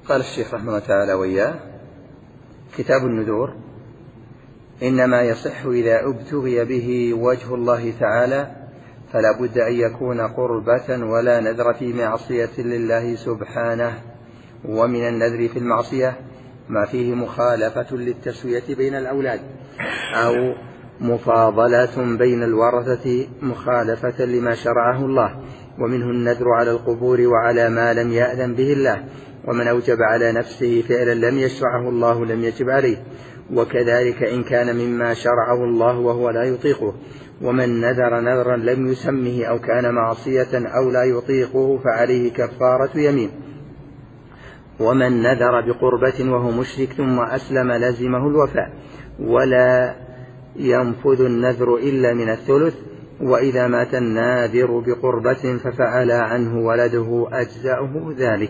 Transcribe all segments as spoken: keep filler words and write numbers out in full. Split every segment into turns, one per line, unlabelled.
قال الشيخ رحمه الله تعالى وإياه: كتاب النذور إنما يصح إذا ابتغي به وجه الله تعالى، فلا بد أن يكون قربة ولا نذر في معصية لله سبحانه. ومن النذر في المعصية ما فيه مخالفة للتسوية بين الأولاد أو مفاضلة بين الورثة مخالفة لما شرعه الله، ومنه النذر على القبور وعلى ما لم يأذن به الله. ومن أوجب على نفسه فعلا لم يشرعه الله لم يجب عليه، وكذلك إن كان مما شرعه الله وهو لا يطيقه. ومن نذر نذرا لم يسمه أو كان معصية أو لا يطيقه فعليه كفارة يمين. ومن نذر بقربة وهو مشرك ثم أسلم لزمه الوفاء، ولا ينفذ النذر إلا من الثلث. وإذا مات الناذر بقربة ففعل عنه ولده أجزأه ذلك.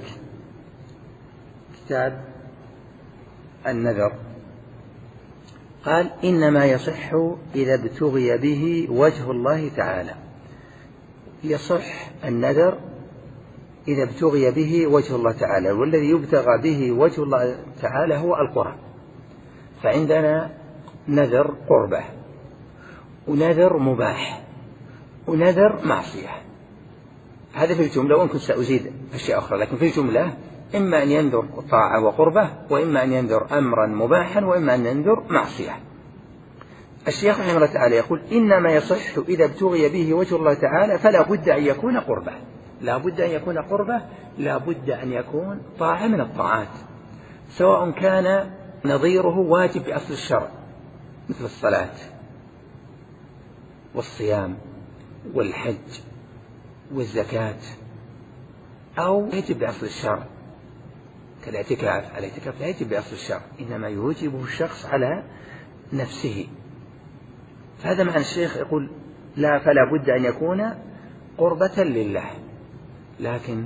كتاب النذر قال: إنما يصح إذا ابتغي به وجه الله تعالى. يصح النذر إذا ابتغي به وجه الله تعالى، والذي يبتغى به وجه الله تعالى هو القرب. فعندنا نذر قربة، ونذر مباح، ونذر معصية. هذا في الجملة، وإن كنت سأزيد أشياء أخرى، لكن في الجملة إما أن ينذر طاعة وقربة، وإما أن ينذر أمرا مباحا، وإما أن ينذر معصية. الشيخ رحمه الله تعالى يقول: إنما يصح إذا ابتغي به وجه الله تعالى، فلا بد أن يكون قربة. لا بد أن يكون قربة، لا بد أن يكون طاعة من الطاعات، سواء كان نظيره واجب بأصل الشرع مثل الصلاة والصيام والحج والزكاة، أو يجب بأصل الشرع كالاعتكاف. الاعتكاف لا يجب بأصل الشرع، إنما يوجبه الشخص على نفسه. فهذا معنى الشيخ يقول: لا، فلا بد أن يكون قربة لله. لكن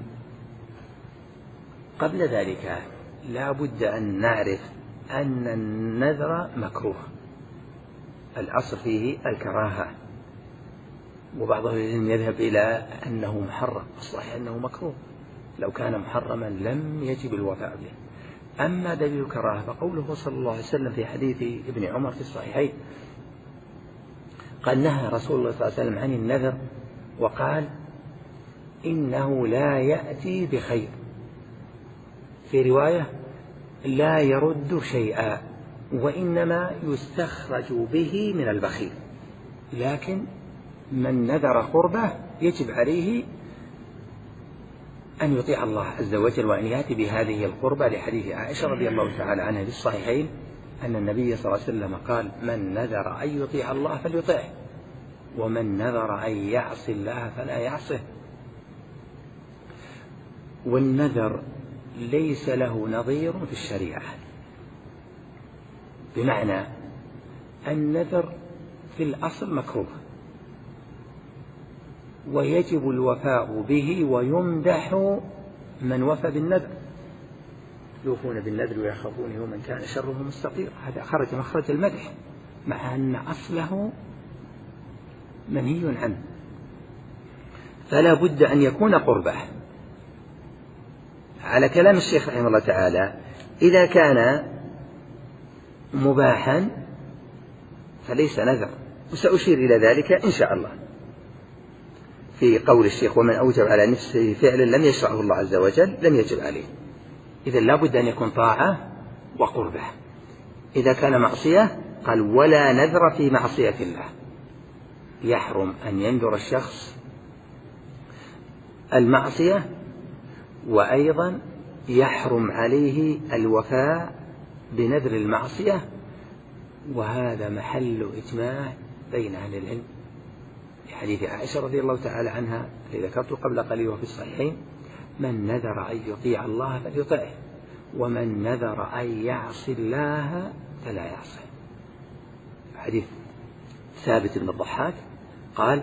قبل ذلك لا بد أن نعرف أن النذر مكروه، الأصل فيه الكراهة، وبعض العلم يذهب إلى أنه محرم، الصحيح أنه مكروه. لو كان محرما لم يجب الوفاء به. أما دليل الكراهة فقوله صلى الله عليه وسلم في حديث ابن عمر في الصحيحين قال: نهى رسول الله صلى الله عليه وسلم عن النذر، وقال: إنه لا يأتي بخير. في رواية: لا يرد شيئا، وإنما يستخرج به من البخيل. لكن من نذر قربة يجب عليه أن يطيع الله عز وجل وأن يأتي بهذه القربة، لحديث عائشة رضي الله تعالى عنها في الصحيحين أن النبي صلى الله عليه وسلم قال: من نذر أن يطيع الله فليطيعه، ومن نذر أن يعصي الله فلا يعصه. والنذر ليس له نظير في الشريعة، بمعنى النذر في الأصل مكروه، ويجب الوفاء به، ويمدح من وفى بالنذر. يوفون بالنذر ويخافون يوما كان شره مستطير. هذا خرج مخرج المدح، مع أن أصله منهي عنه. فلا بد أن يكون قربة. على كلام الشيخ رحمه الله تعالى، إذا كان مباحا فليس نذر، وسأشير إلى ذلك إن شاء الله في قول الشيخ: ومن أوجب على نفسه فعلا لم يشرعه الله عز وجل لم يجب عليه. إذن لا بد أن يكون طاعة وقربة. إذا كان معصية قال: ولا نذر في معصية الله. يحرم أن ينذر الشخص المعصية، وأيضا يحرم عليه الوفاء بنذر المعصية، وهذا محل إجماع بين أهل العلم، حديث عائشة رضي الله تعالى عنها الذي ذكرته قبل قليل وفي الصحيحين: من نذر أن يطيع الله فليطيعه، ومن نذر أن يعصي الله فلا يعصيه. حديث ثابت بن الضحاك قال: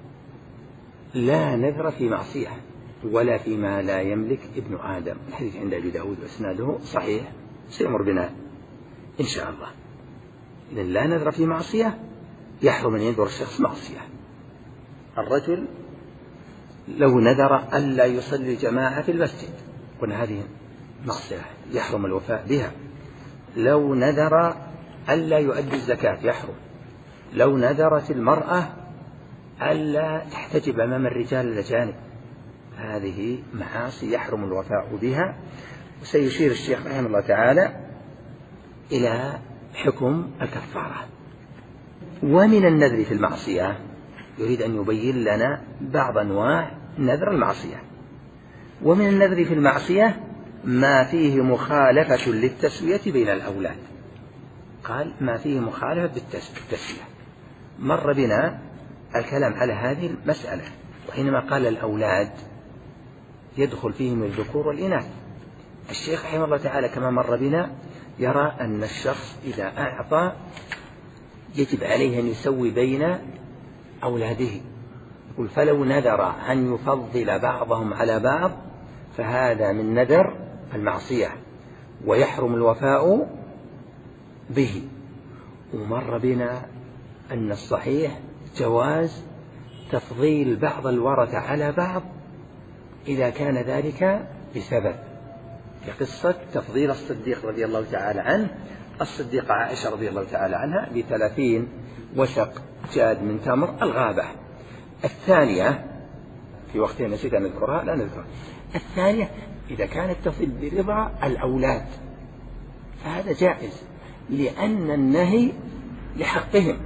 لا نذر في معصية ولا فيما لا يملك ابن آدم. الحديث عند أبي داود وإسناده صحيح، سيمر بنا إن شاء الله. إذن لا نذر في معصية، يحرم أن ينذر الشخص معصية. الرجل لو نذر ألا يصلي جماعة في المسجد، قلنا هذه معصية يحرم الوفاء بها. لو نذر ألا يؤدي الزكاة يحرم. لو نذرت المرأة ألا تحتجب أمام الرجال الأجانب، هذه معاصي يحرم الوفاء بها. وسيشير الشيخ رحمه الله تعالى إلى حكم الكفارة. ومن النذر في المعصية، يريد أن يبين لنا بعض أنواع نذر المعصية. ومن النذر في المعصية ما فيه مخالفة للتسوية بين الأولاد. قال ما فيه مخالفة بالتسوية. مر بنا الكلام على هذه المسألة، وحينما قال الأولاد يدخل فيهم الذكور والإناث. الشيخ رحمه الله تعالى كما مر بنا يرى أن الشخص إذا أعطى يجب عليه أن يسوي بين أولاده. يقول فلو نذر أن يفضل بعضهم على بعض فهذا من نذر المعصية ويحرم الوفاء به. ومر بنا أن الصحيح جواز تفضيل بعض الورثة على بعض إذا كان ذلك بسبب، كقصة تفضيل الصديق رضي الله تعالى عنه الصديقة عائشة رضي الله تعالى عنها بثلاثين وشق جاد من تمر الغابة. الثانية في وقتها نسيت أن نذكرها لا نذكرها. الثانية إذا كان التفضيل برضا الأولاد فهذا جائز لأن النهي لحقهم.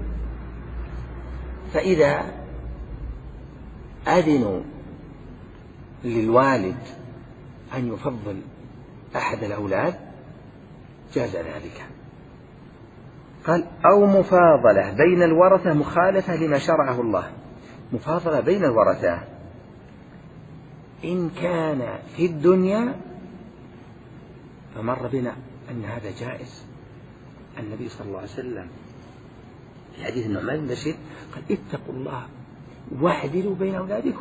فإذا أذنوا للوالد أن يفضل أحد الأولاد جاز ذلك. قال أو مفاضلة بين الورثة مخالفة لما شرعه الله. مفاضلة بين الورثة إن كان في الدنيا فمر بنا أن هذا جائز. النبي صلى الله عليه وسلم في حديث النعمان بن بشير قال اتقوا الله واعدلوا بين أولادكم.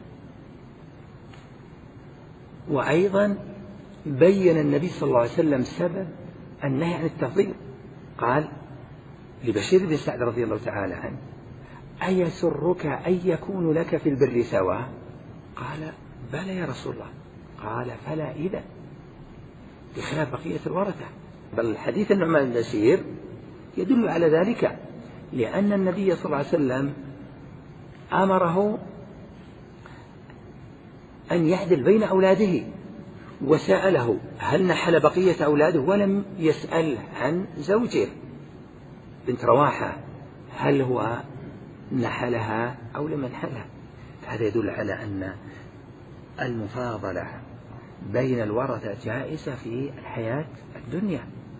وأيضا بين النبي صلى الله عليه وسلم سبب النهي عن التفضيل. قال لبشير بن سعد رضي الله تعالى عنه أيسرك أن يكون لك في البر سواء؟ قال بلى يا رسول الله. قال فلا إذا، بخلاف بقية الورثة. بل حديث النعمان بن بشير يدل على ذلك، لأن النبي صلى الله عليه وسلم أمره أن يعدل بين أولاده، وسأله هل نحل بقية أولاده ولم يسأل عن زوجه بنت رواحة هل هو نحلها أو لم ينحلها. هذا يدل على أن المفاضلة بين الورثة جائزة في الحياة الدنيا.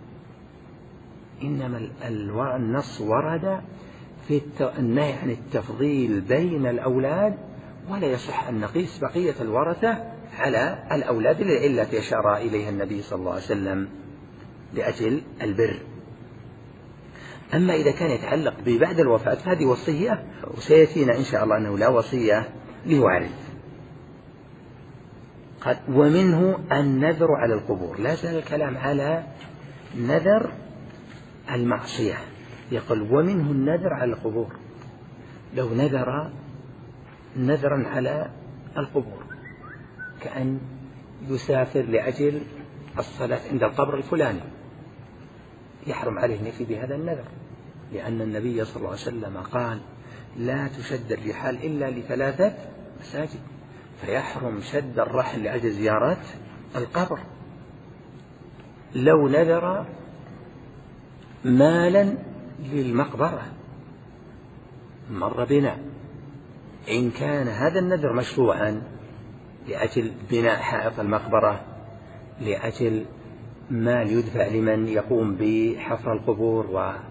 إنما النص ورد في النهي عن التفضيل بين الأولاد، ولا يصح أن نقيس بقية الورثة على الأولاد لعلة أشار إليها النبي صلى الله عليه وسلم لأجل البر. أما إذا كان يتعلق ببعد الوفاة فهذه وصية، وسيأتينا إن شاء الله أنه لا وصية لوارث. قد ومنه النذر على القبور. لا زال الكلام على نذر المعصية. يقول ومنه النذر على القبور. لو نذر نذرا على القبور كأن يسافر لأجل الصلاة عند القبر الفلاني يحرم عليه نفي بهذا النذر، لأن النبي صلى الله عليه وسلم قال لا تشد الرحال إلا لثلاثة مساجد، فيحرم شد الرحل لأجل زيارة القبر. لو نذر مالا للمقبرة مر بنا إن كان هذا النذر مشروعا لأجل بناء حائط المقبرة، لأجل مال يدفع لمن يقوم بحفر القبور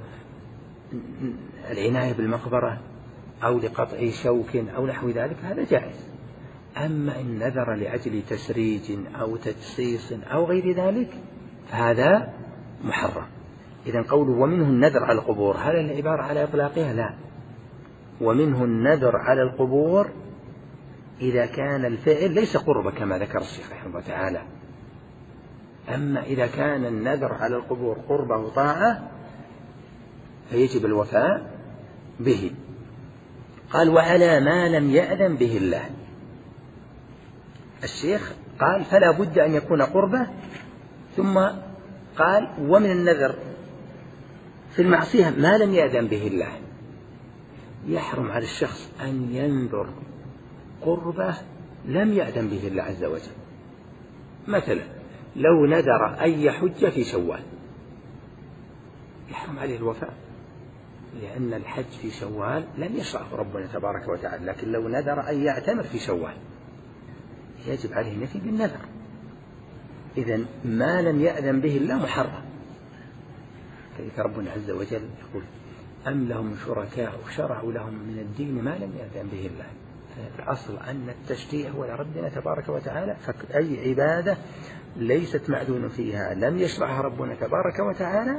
والعناية بالمقبرة، أو لقطع شوك أو نحو ذلك، هذا جائز. أما إن نذر لأجل تسريج أو تجصيص أو غير ذلك فهذا محرم. إذن قوله ومنه النذر على القبور، هل العبارة على إطلاقها؟ لا، ومنه النذر على القبور إذا كان الفعل ليس قربة كما ذكر الشيخ رحمه الله تعالى. أما إذا كان النذر على القبور قربة وطاعة فيجب الوفاء به. قال وعلى ما لم يأذن به الله. الشيخ قال فلا بد أن يكون قربة ثم قال ومن النذر في المعصية ما لم يأذن به الله. يحرم على الشخص أن ينذر قربة لم يأذن به الله عز وجل. مثلا لو نذر أن يحج في شوال يحرم عليه الوفاء، لأن الحج في شوال لم يشرعه ربنا تبارك وتعالى، لكن لو نذر أن يعتمر في شوال يجب عليه النفي بالنذر. إذن ما لم يأذن به الله محرم. كذلك ربنا عز وجل يقول أم لهم شركاء شرعوا لهم من الدين ما لم يأذن به الله. الأصل أن التشريع هو لربنا تبارك وتعالى، فأي عبادة ليست معدون فيها لم يشرعها ربنا تبارك وتعالى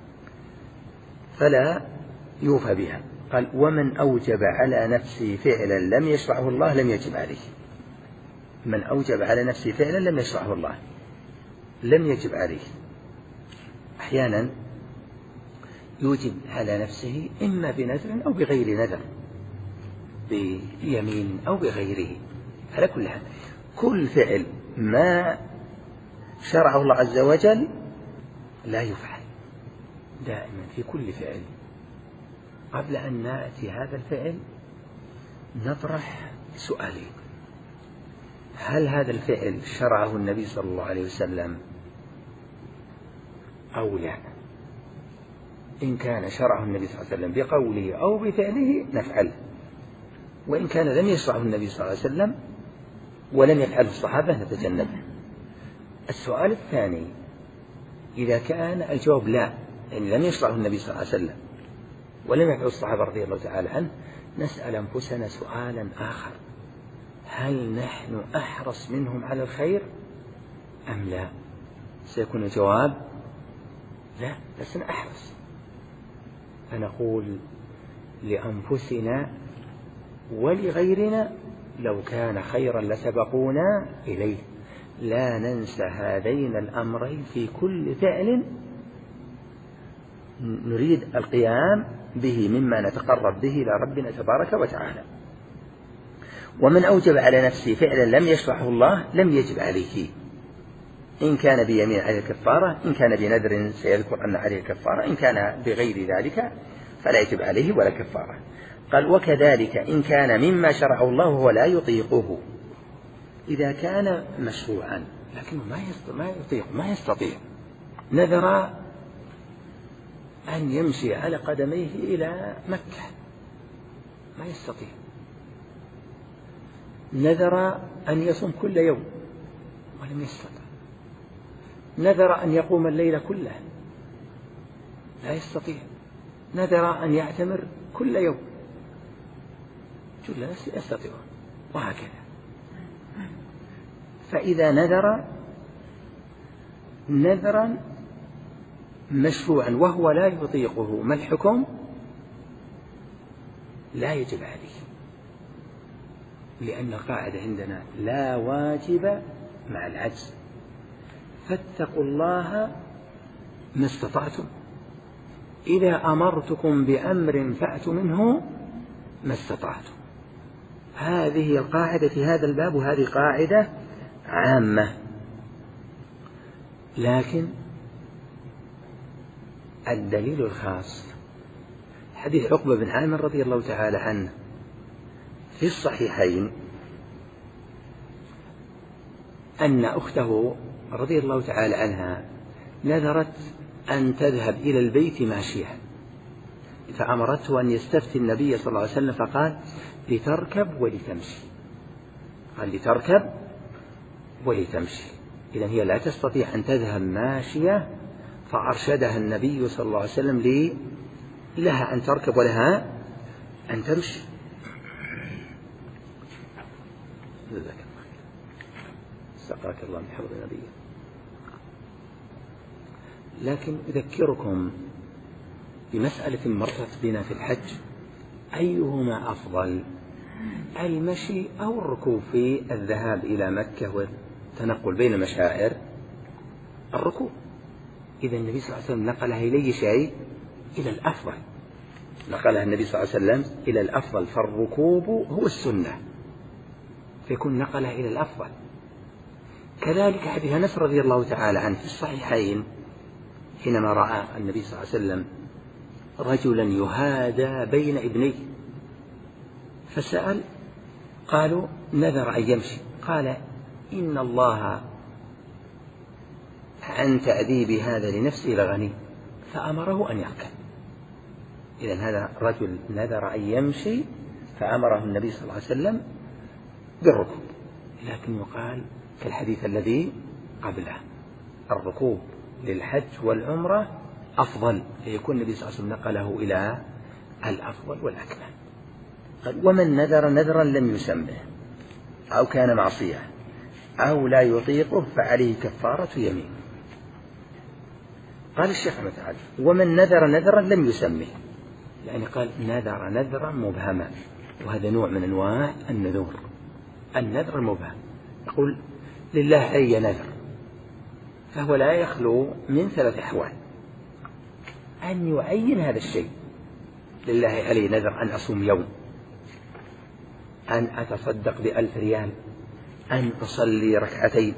فلا يوفى بها. قال ومن أوجب على نفسه فعلا لم يشرعه الله لم يجب عليه. من أوجب على نفسه فعلا لم يشرعه الله لم يجب عليه. أحيانا يوجب على نفسه إما بنذر أو بغير نذر، بيمين أو بغيره. على كل حال كل فعل ما شرعه الله عز وجل لا يفعل دائما في كل فعل. قبل أن نأتي هذا الفعل نطرح سؤالين: هل هذا الفعل شرعه النبي صلى الله عليه وسلم أو لا؟ إن كان شرعه النبي صلى الله عليه وسلم بقوله أو بفعله نفعله، وإن كان لم يشرعه النبي صلى الله عليه وسلم ولم يفعله الصحابة نتجنبه. السؤال الثاني: إذا كان الجواب لا، يعني لم يشرعه النبي صلى الله عليه وسلم ولم يفعله الصحابة رضي الله تعالى عنه، نسأل أنفسنا سؤالا آخر: هل نحن أحرص منهم على الخير أم لا؟ سيكون الجواب لا، لسنا أحرص. فنقول لأنفسنا ولغيرنا لو كان خيرا لسبقونا إليه. لا ننسى هذين الأمرين في كل فعل نريد القيام به مما نتقرب به إلى ربنا تبارك وتعالى. ومن أوجب على نفسه فعلا لم يشرعه الله لم يجب عليه، إن كان بيمين عليه الكفارة، إن كان بنذر سيذكر أن عليه الكفارة، إن كان بغير ذلك فلا يجب عليه ولا كفارة. قال وكذلك إن كان مما شرعه الله وهو لا يطيقه. إذا كان مشروعا لكنه ما يطيق ما يستطيع، نذر أن يمشي على قدميه إلى مكة ما يستطيع، نذر أن يصوم كل يوم ولم يستطع، نذر أن يقوم الليل كله لا يستطيع، نذر أن يعتمر كل يوم كل يستطيع، وهكذا. فإذا نذر نذرا مشروعا وهو لا يطيقه ما الحكم؟ لا يجب عليه، لأن القاعدة عندنا لا واجب مع العجز، فاتقوا الله ما استطعتم، إذا أمرتكم بأمر فأتوا منه ما استطعتم. هذه القاعدة في هذا الباب، وهذه قاعدة عامة. لكن الدليل الخاص حديث عقبة بن عامر رضي الله تعالى عنه في الصحيحين أن أخته رضي الله تعالى عنها نذرت أن تذهب إلى البيت ماشية، فأمرته أن يستفتي النبي صلى الله عليه وسلم فقال لتركب ولتمشي، قال لتركب ولتمشي، إذن هي لا تستطيع أن تذهب ماشية، فأرشدها النبي صلى الله عليه وسلم لي لها أن تركب ولها أن تمشي. سقاك الله من حفظ نبيه. لكن أذكركم بمسألة مرت بنا في الحج: أيهما أفضل، المشي أو الركوب في الذهاب إلى مكة والتنقل بين المشاعر؟ الركوب. إذا النبي صلى الله عليه وسلم نقلها إليه شيء إلى الأفضل، نقلها النبي صلى الله عليه وسلم إلى الأفضل، فالركوب هو السنة، فيكون نقلها إلى الأفضل. كذلك حديث أنس رضي الله تعالى عنه في الصحيحين حينما رأى النبي صلى الله عليه وسلم رجلا يهادى بين ابنيه فسأل، قالوا نذر أن يمشي، قال إن الله عن تأديب هذا لنفسه لغني، فأمره أن يركب. إذن هذا رجل نذر أن يمشي فأمره النبي صلى الله عليه وسلم بالركوب، لكن يقال كالحديث الذي قبله الركوب للحج والعمرة أفضل، ليكون النبي صلى الله عليه وسلم نقله إلى الأفضل والأكمل. قال ومن نذر نذرا لم يسمه أو كان معصية أو لا يطيقه فعليه كفارة يمين. قال الشيخ أحمد تعالى ومن نذر نذرا لم يسمه، يعني قال نذر نذرا مبهما، وهذا نوع من أنواع النذور، النذر المبهم. يقول لله علي نذر، فهو لا يخلو من ثلاث أحوال: أن يعين هذا الشيء، لله علي نذر أن أصوم يوم، أن أتصدق بألف ريال، أن أصلي ركعتين،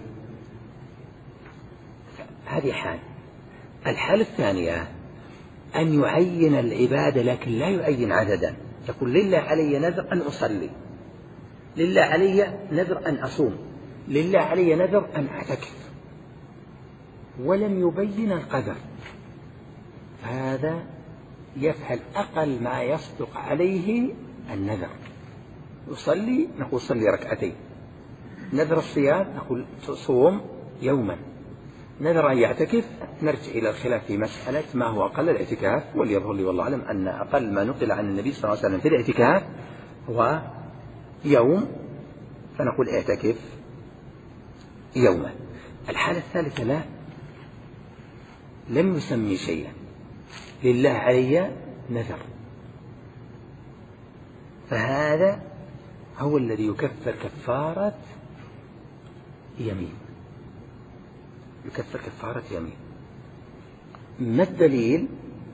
هذه حال. الحالة الثانية أن يعين العبادة لكن لا يعين عددا، يقول لله علي نذر أن أصلي، لله علي نذر أن أصوم، لله علي نذر أن أعتكف، ولم يبين القدر، هذا يفعل أقل ما يصدق عليه النذر. يصلي نقول صلي ركعتين، نذر الصيام نقول صوم يوما، نذر أن يعتكف نرجع إلى الخلاف في مسألة ما هو أقل الاعتكاف، وليظهر لي والله أعلم أن أقل ما نقل عن النبي صلى الله عليه وسلم في الاعتكاف هو يوم، فنقول اعتكف يوما. الحالة الثالثة لا، لم يسمي شيئا، لله علي نذر، فهذا هو الذي يكفر كفارة يمين، يكفر كفارة يمين. ما الدليل؟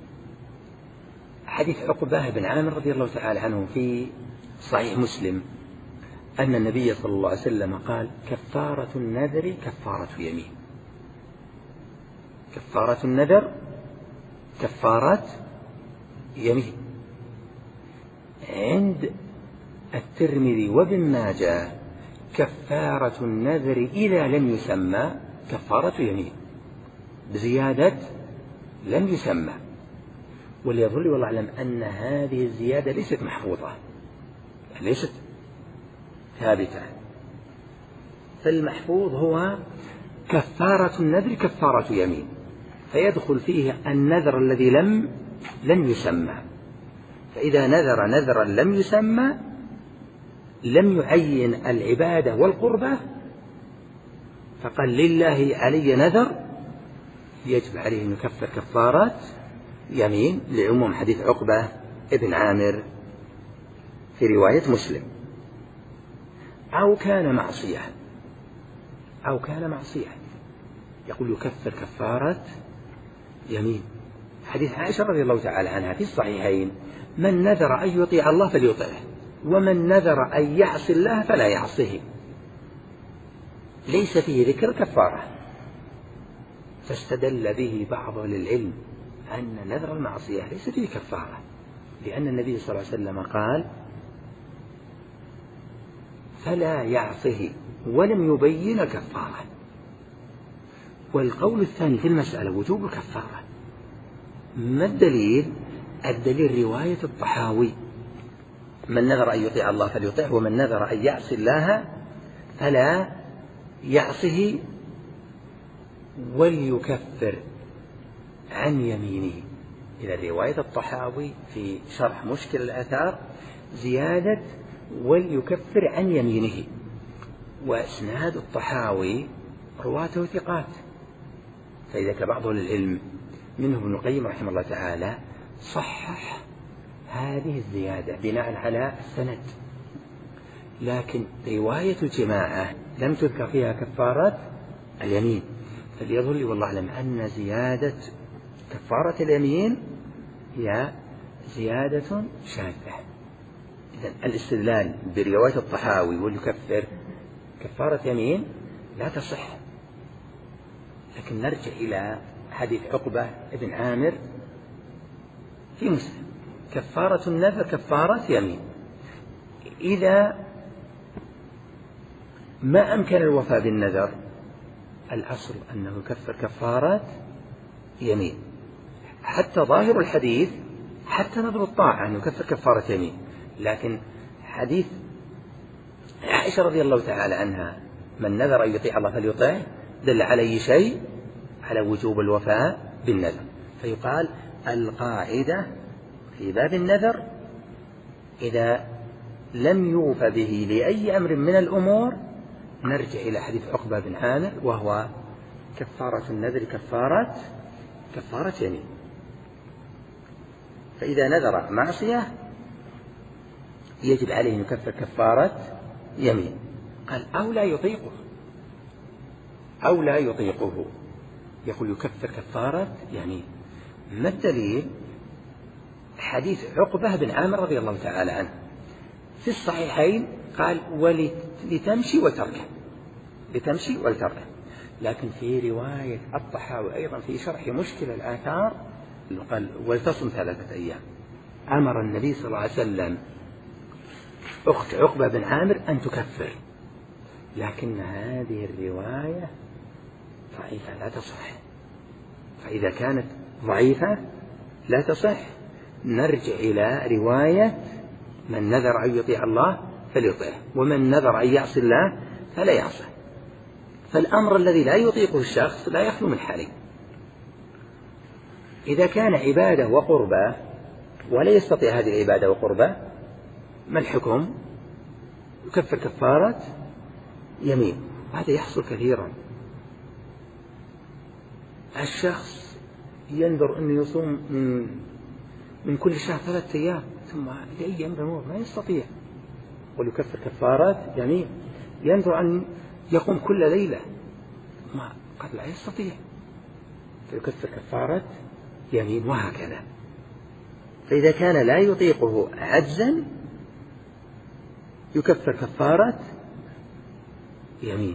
حديث عقبة بن عامر رضي الله تعالى عنه في صحيح مسلم أن النبي صلى الله عليه وسلم قال كفارة النذر كفارة يمين، كفارة النذر كفارة يمين. عند الترمذي وابن ماجه كفارة النذر إذا لم يسمى كفارة يمين، بزيادة لم يسمى. وليظل والله أعلم أن هذه الزيادة ليست محفوظة، ليست ثابتة، فالمحفوظ هو كفارة النذر كفارة يمين، فيدخل فيه النذر الذي لم لم يسمى. فإذا نذر نذرا لم يسمى لم يعين العبادة والقربة، فقال لله علي نذر، يجب عليه أن يكفر كفارة يمين لعموم حديث عقبة ابن عامر في رواية مسلم. أو كان معصية، أو كان معصية يقول يكفر كفارة يمين. حديث عائشة رضي الله تعالى عنها في الصحيحين من نذر أن يطيع الله فليطعه، ومن نذر أن يعصي الله فلا يعصيه، ليس فيه ذكر كفارة. فاستدل به بعض أهل العلم أن نذر المعصية ليس فيه كفارة، لأن النبي صلى الله عليه وسلم قال فلا يعصه ولم يبين كفارة. والقول الثاني في المسألة وجوب الكفارة. ما الدليل؟ الدليل رواية الطحاوي من نذر أن يطيع الله فليطيعه، ومن نذر أن يعصي الله فلا يعصه وليكفر عن يمينه. إلى رواية الطحاوي في شرح مشكل الآثار زيادة وليكفر عن يمينه، وإسناد الطحاوي رواته ثقات. فإذا بعض العلم منه ابن القيم رحمه الله تعالى صحح هذه الزيادة بناء على السند، لكن رواية الجماعة لم تذكر فيها كفارة اليمين، فليظهر لي والله أعلم أن زيادة كفارة اليمين هي زيادة شاذة. إذن الاستدلال برواية الطحاوي وليكفر كفارة يمين لا تصح. لكن نرجع إلى حديث عقبة بن عامر في مسلم: كفارة النذر كفارة يمين. إذا ما أمكن الوفاء بالنذر الأصل أنه يكفر كفارة يمين، حتى ظاهر الحديث حتى نذر الطاعة أنه يكفر كفارة يمين. لكن حديث عائشة رضي الله تعالى عنها: من نذر أن يطيع الله فليطيعه، دل على أي شيء؟ على وجوب الوفاء بالنذر. فيقال القاعدة في باب النذر إذا لم يوفى به لأي أمر من الأمور نرجع إلى حديث عقبة بن عامر، وهو كفارة النذر كفارة كفارة يمين. فإذا نذر معصية يجب عليه أن يكفر كفارة يمين. قال أو لا يطيقه أو لا يطيقه يقول يكفر كفارة يمين. ما الدليل؟ حديث عقبة بن عامر رضي الله تعالى عنه في الصحيحين قال: ولتمشي وتركه، لتمشي وتركه. لكن في رواية الطحاوي أيضا في شرح مشكل الآثار قال: ولتصم ثلاثة أيام. أمر النبي صلى الله عليه وسلم أخت عقبة بن عامر أن تكفر، لكن هذه الرواية ضعيفة لا تصح. فإذا كانت ضعيفة لا تصح نرجع إلى رواية: من نذر أن يطيع الله فليطيعه، ومن نذر أن يعصي الله فلا يعصه. فالأمر الذي لا يطيقه الشخص لا يخلو من حالين: إذا كان عبادة وقربة ولا يستطيع هذه العبادة وقربة، ما الحكم؟ يكفر كفارة يمين. وهذا يحصل كثيرا. الشخص ينذر أن يصوم من, من كل شهر ثلاثة أيام، ثم لأي أمر ما يستطيع، ويكفر كفارة يمين. ينذر أن يقوم كل ليلة، ما قد لا يستطيع، فيكفر كفارة يمين، وهكذا. فإذا كان لا يطيقه عجزا يكفر كفارة يمين.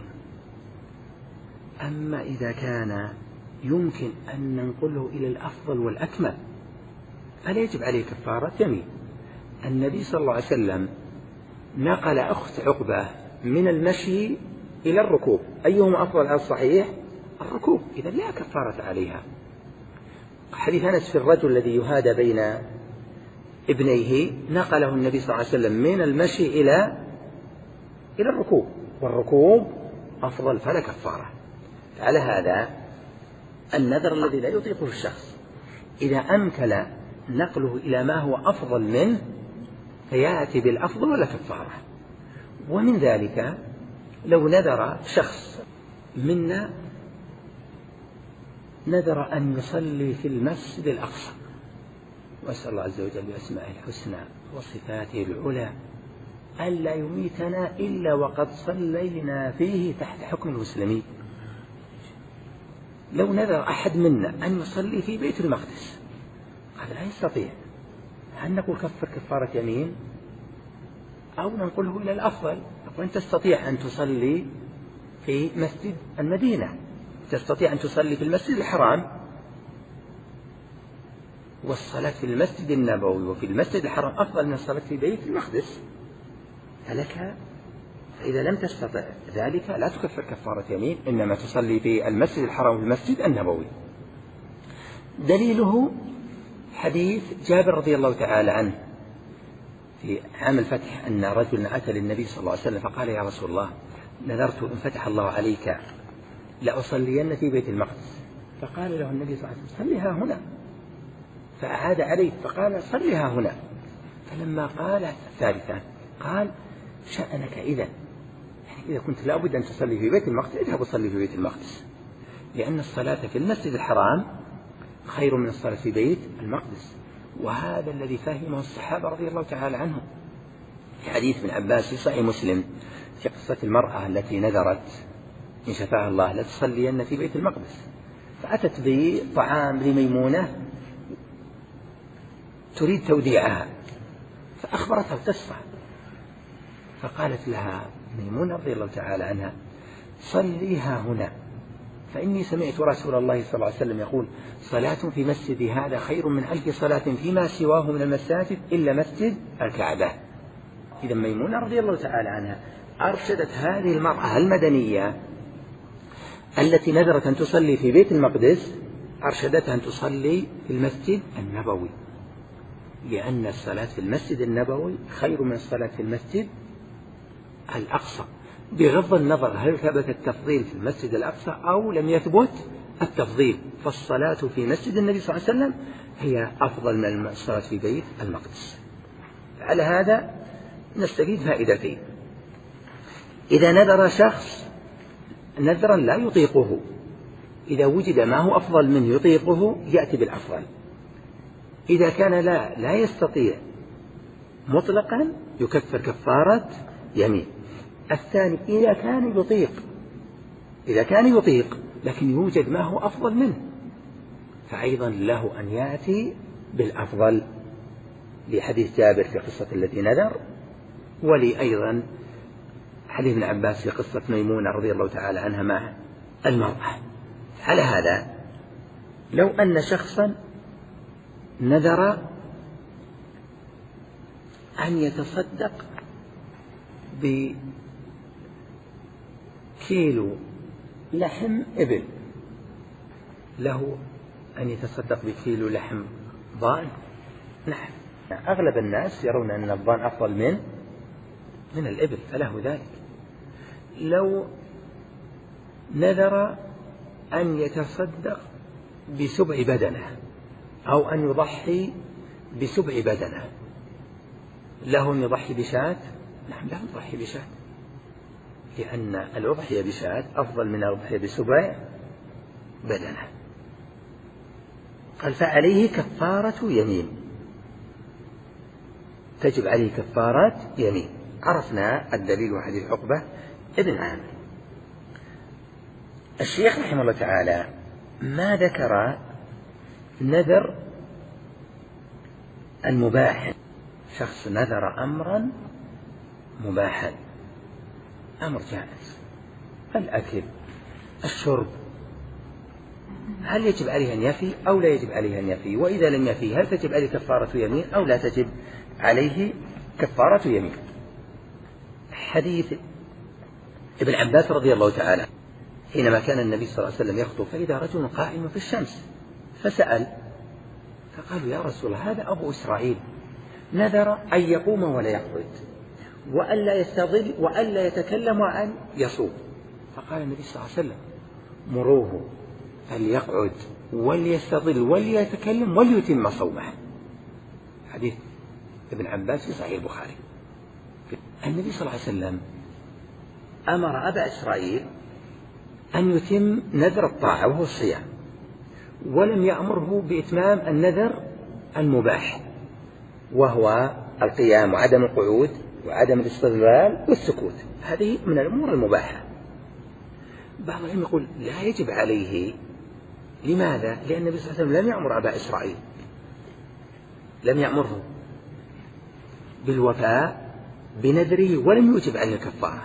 أما إذا كان يمكن أن ننقله إلى الأفضل والأكمل فلا يجب عليه كفارة يمين. النبي صلى الله عليه وسلم نقل أخت عقبة من المشي إلى الركوب، أيهما أفضل على الصحيح؟ الركوب، إذا لا كفارة عليها. حديث أنس في الرجل الذي يهادى بين ابنيه نقله النبي صلى الله عليه وسلم من المشي إلى إلى الركوب، والركوب أفضل فلا كفارة. على هذا النذر الذي لا يطيقه الشخص إذا أمكن نقله إلى ما هو أفضل منه فيأتي بالأفضل ولا كفارة. ومن ذلك لو نذر شخص منا نذر أن يصلي في المسجد الأقصى، وأسأل الله عز وجل بأسمائه الحسنى وصفاته العلى ألا يميتنا إلا وقد صلينا فيه تحت حكم المسلمين. لو نذر أحد منا أن يصلي في بيت المقدس هذا لا يستطيع، هل نقول كفر كفارة يمين أو ننقله إلى الأفضل؟ نقول تستطيع أن تصلي في مسجد المدينة، تستطيع أن تصلي في المسجد الحرام، والصلاة في المسجد النبوي وفي المسجد الحرام أفضل من الصلاة في بيت المقدس، فلك فإذا لم تستطع ذلك لا تكفر كفارة يمين، إنما تصلي في المسجد الحرام وفي المسجد النبوي. دليله حديث جابر رضي الله تعالى عنه في عام الفتح أن رجلا أتى للنبي صلى الله عليه وسلم فقال: يا رسول الله، نذرت إن فتح الله عليك لأصلين في بيت المقدس. فقال له النبي صلى الله عليه وسلم: صلها هنا. فأعاد عليه فقال: صلها هنا. فلما قال الثالثة قال: شأنك إذا، يعني إذا كنت لابد أن تصلي في بيت المقدس اذهب وصلي في بيت المقدس، لأن الصلاة في المسجد الحرام خير من الصلاة في بيت المقدس. وهذا الذي فهمه الصحابة رضي الله تعالى عنهم. في حديث ابن عباس في صحيح مسلم في قصة المرأة التي نذرت إن شفاها الله لا تصلين في بيت المقدس، فأتت بطعام لميمونة تريد توديعها، فأخبرتها بقصة، فقالت لها ميمونة رضي الله تعالى عنها: صليها هنا، فإني سمعت رسول الله صلى الله عليه وسلم يقول صلاة في مسجد هذا خير من ألف صلاة فيما سواه من المساجد إلا مسجد الكعبة. إذا ميمونة رضي الله تعالى عنها أرشدت هذه المرأة المدنية التي نذرت أن تصلي في بيت المقدس، أرشدتها أن تصلي في المسجد النبوي، لأن الصلاة في المسجد النبوي خير من الصلاة في المسجد الأقصى، بغض النظر هل ثبت التفضيل في المسجد الأقصى أو لم يثبت التفضيل، فالصلاة في مسجد النبي صلى الله عليه وسلم هي أفضل من الصلاة في بيت المقدس. على هذا نستفيد فائدتين: إذا نذر شخص نذرا لا يطيقه، إذا وجد ما هو أفضل منه يطيقه يأتي بالأفضل، إذا كان لا لا يستطيع مطلقا يكفر كفارة يمين. الثاني إذا كان يطيق إذا كان يطيق لكن يوجد ما هو أفضل منه فأيضا له أن يأتي بالأفضل، لحديث جابر في قصة الذي نذر، ولي أيضا حديث ابن عباس في قصة ميمونة رضي الله تعالى عنها مع المرأة. على هذا لو أن شخصا نذر أن يتصدق بكيلو لحم إبل، له أن يتصدق بكيلو لحم ضأن؟ نعم، أغلب الناس يرون أن الضأن أفضل من من الإبل، فله ذلك. لو نذر أن يتصدق بسبع بدنة أو أن يضحي بسبع بدنة، له أن يضحي بشاة؟ نعم، له يضحي بشاة، لأن الأضحية بشاة أفضل من الأضحية بسبع بدنة. قال فعليه كفارة يمين، تجب عليه كفارة يمين. عرفنا الدليل وحديث عقبة ابن عامر. الشيخ رحمه الله تعالى ما ذكر نذر المباح، شخص نذر أمرا مباحا، أمر جائز، الأكل الشرب، هل يجب عليه أن يفي أو لا يجب عليه أن يفي؟ وإذا لم يفي هل تجب عليه كفارة يمين أو لا تجب عليه كفارة يمين؟ حديث ابن عباس رضي الله تعالى حينما كان النبي صلى الله عليه وسلم يخطب فإذا رجل قائم في الشمس فسأل، فقالوا يا رسول الله هذا أبو إسرائيل نذر أن يقوم ولا يقعد وألا يستظل وألا يتكلم وأن يصوم، فقال النبي صلى الله عليه وسلم مروه فليقعد وليستظل وليتكلم وليتم صومه. حديث ابن عباس في صحيح البخاري. النبي صلى الله عليه وسلم أمر أبا إسرائيل أن يتم نذر الطاعة وهو الصيام، ولم يأمره بإتمام النذر المباح وهو القيام وعدم القعود وعدم الاستظلال والسكوت، هذه من الأمور المباحة. بعض العلم يقول لا يجب عليه، لماذا؟ لأن النبي صلى الله عليه وسلم لم يأمر أبا إسرائيل، لم يأمره بالوفاء بنذره ولم يوجب عليه الكفارة.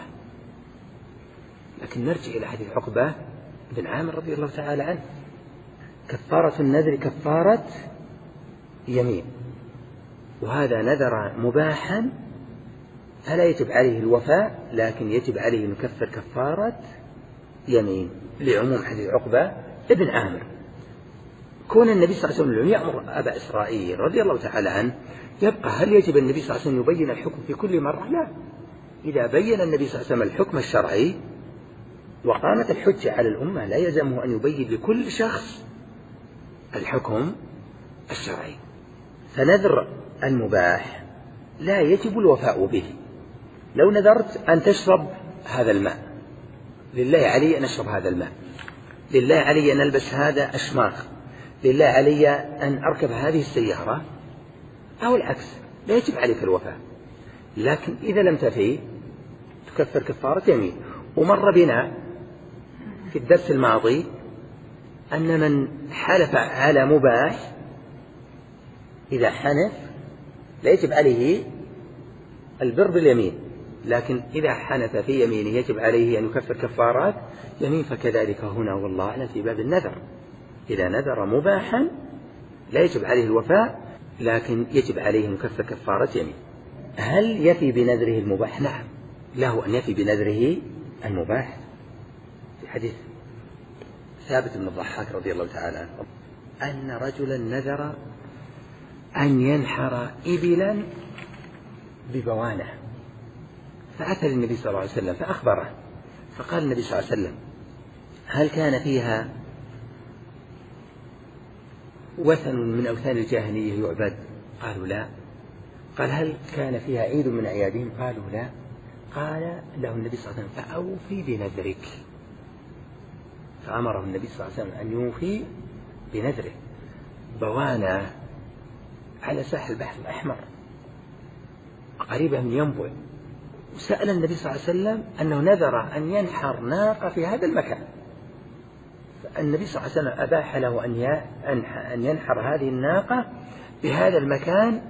لكن نرجع إلى حديث عقبة بن عامر رضي الله تعالى عنه، كفارة النذر كفارة يمين، وهذا نذر مباحا فلا يجب عليه الوفاء لكن يجب عليه أن يكفر كفارة يمين، لعموم حديث عقبة ابن عامر. كون النبي صلى الله عليه وسلم يأمر أبا إسرائيل رضي الله تعالى عنه، يبقى هل يجب النبي صلى الله عليه وسلم يبين الحكم في كل مرة؟ لا، إذا بين النبي صلى الله عليه وسلم الحكم الشرعي وقامت الحجة على الأمة لا يلزمه أن يبين لكل شخص الحكم الشرعي. فنذر المباح لا يجب الوفاء به. لو نذرت أن تشرب هذا الماء، لله علي أن أشرب هذا الماء، لله علي أن ألبس هذا الشماغ، لله علي أن أركب هذه السيارة أو العكس، لا يجب عليك الوفاء. لكن إذا لم تفي تكفر كفارة يمين. ومر بنا في الدرس الماضي أن من حلف على مباح إذا حنف لا يجب عليه البر باليمين، لكن إذا حنث في يمينه يجب عليه أن يكفر كفارات يمين، فكذلك هنا والله أعلم في باب النذر. إذا نذر مباحا لا يجب عليه الوفاء، لكن يجب عليه أن يكفر كفارة يمين. هل يفي بنذره المباح؟ نعم، له أن يفي بنذره المباح. في حديث ثابت بن الضحاك رضي الله تعالى عنه أن رجلا نذر أن ينحر إبلا ببوانة، فأتى للنبي صلى الله عليه وسلم فأخبره، فقال النبي صلى الله عليه وسلم: هل كان فيها وثن من أوثان الجاهلية يعبد؟ قالوا لا. قال: هل كان فيها عيد من أعيادهم؟ قالوا لا. قال له النبي صلى الله عليه وسلم: فأوفي بنذرك. فأمره النبي صلى الله عليه وسلم أن يوفي بنذره. بوانة على ساحل البحر الأحمر قريبة من ينبع، وسأل النبي صلى الله عليه وسلم أنه نذر أن ينحر ناقة في هذا المكان، فالنبي صلى الله عليه وسلم أباح له أن ينحر هذه الناقة بهذا المكان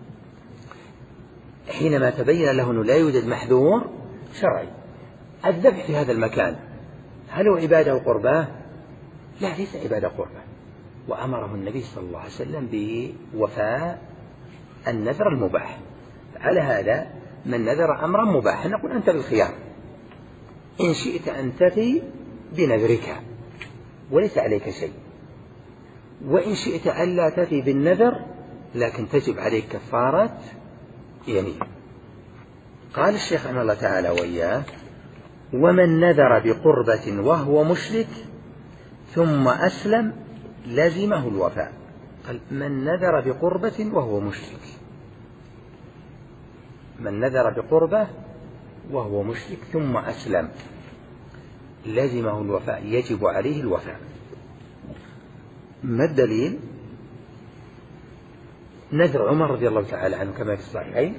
حينما تبين له أنه لا يوجد محذور شرعي. الذبح في هذا المكان هل هو عبادة وقربة؟ لا، ليس عبادة وقربة. وأمره النبي صلى الله عليه وسلم بوفاء النذر المباح. على هذا من نذر أمرا مباحا نقول أنت بالخيار، إن شئت أن تفي بنذرك وليس عليك شيء، وإن شئت ألا تفي بالنذر لكن تجب عليك كفارة يمين. قال الشيخ رحمه الله تعالى وإياه: ومن نذر بقربة وهو مشرك ثم أسلم لزمه الوفاء. قال: من نذر بقربة وهو مشرك، من نذر بقربة وهو مشرك ثم أسلم لزمه الوفاء، يجب عليه الوفاء. ما الدليل؟ نذر عمر رضي الله تعالى عنه كما في الصحيحين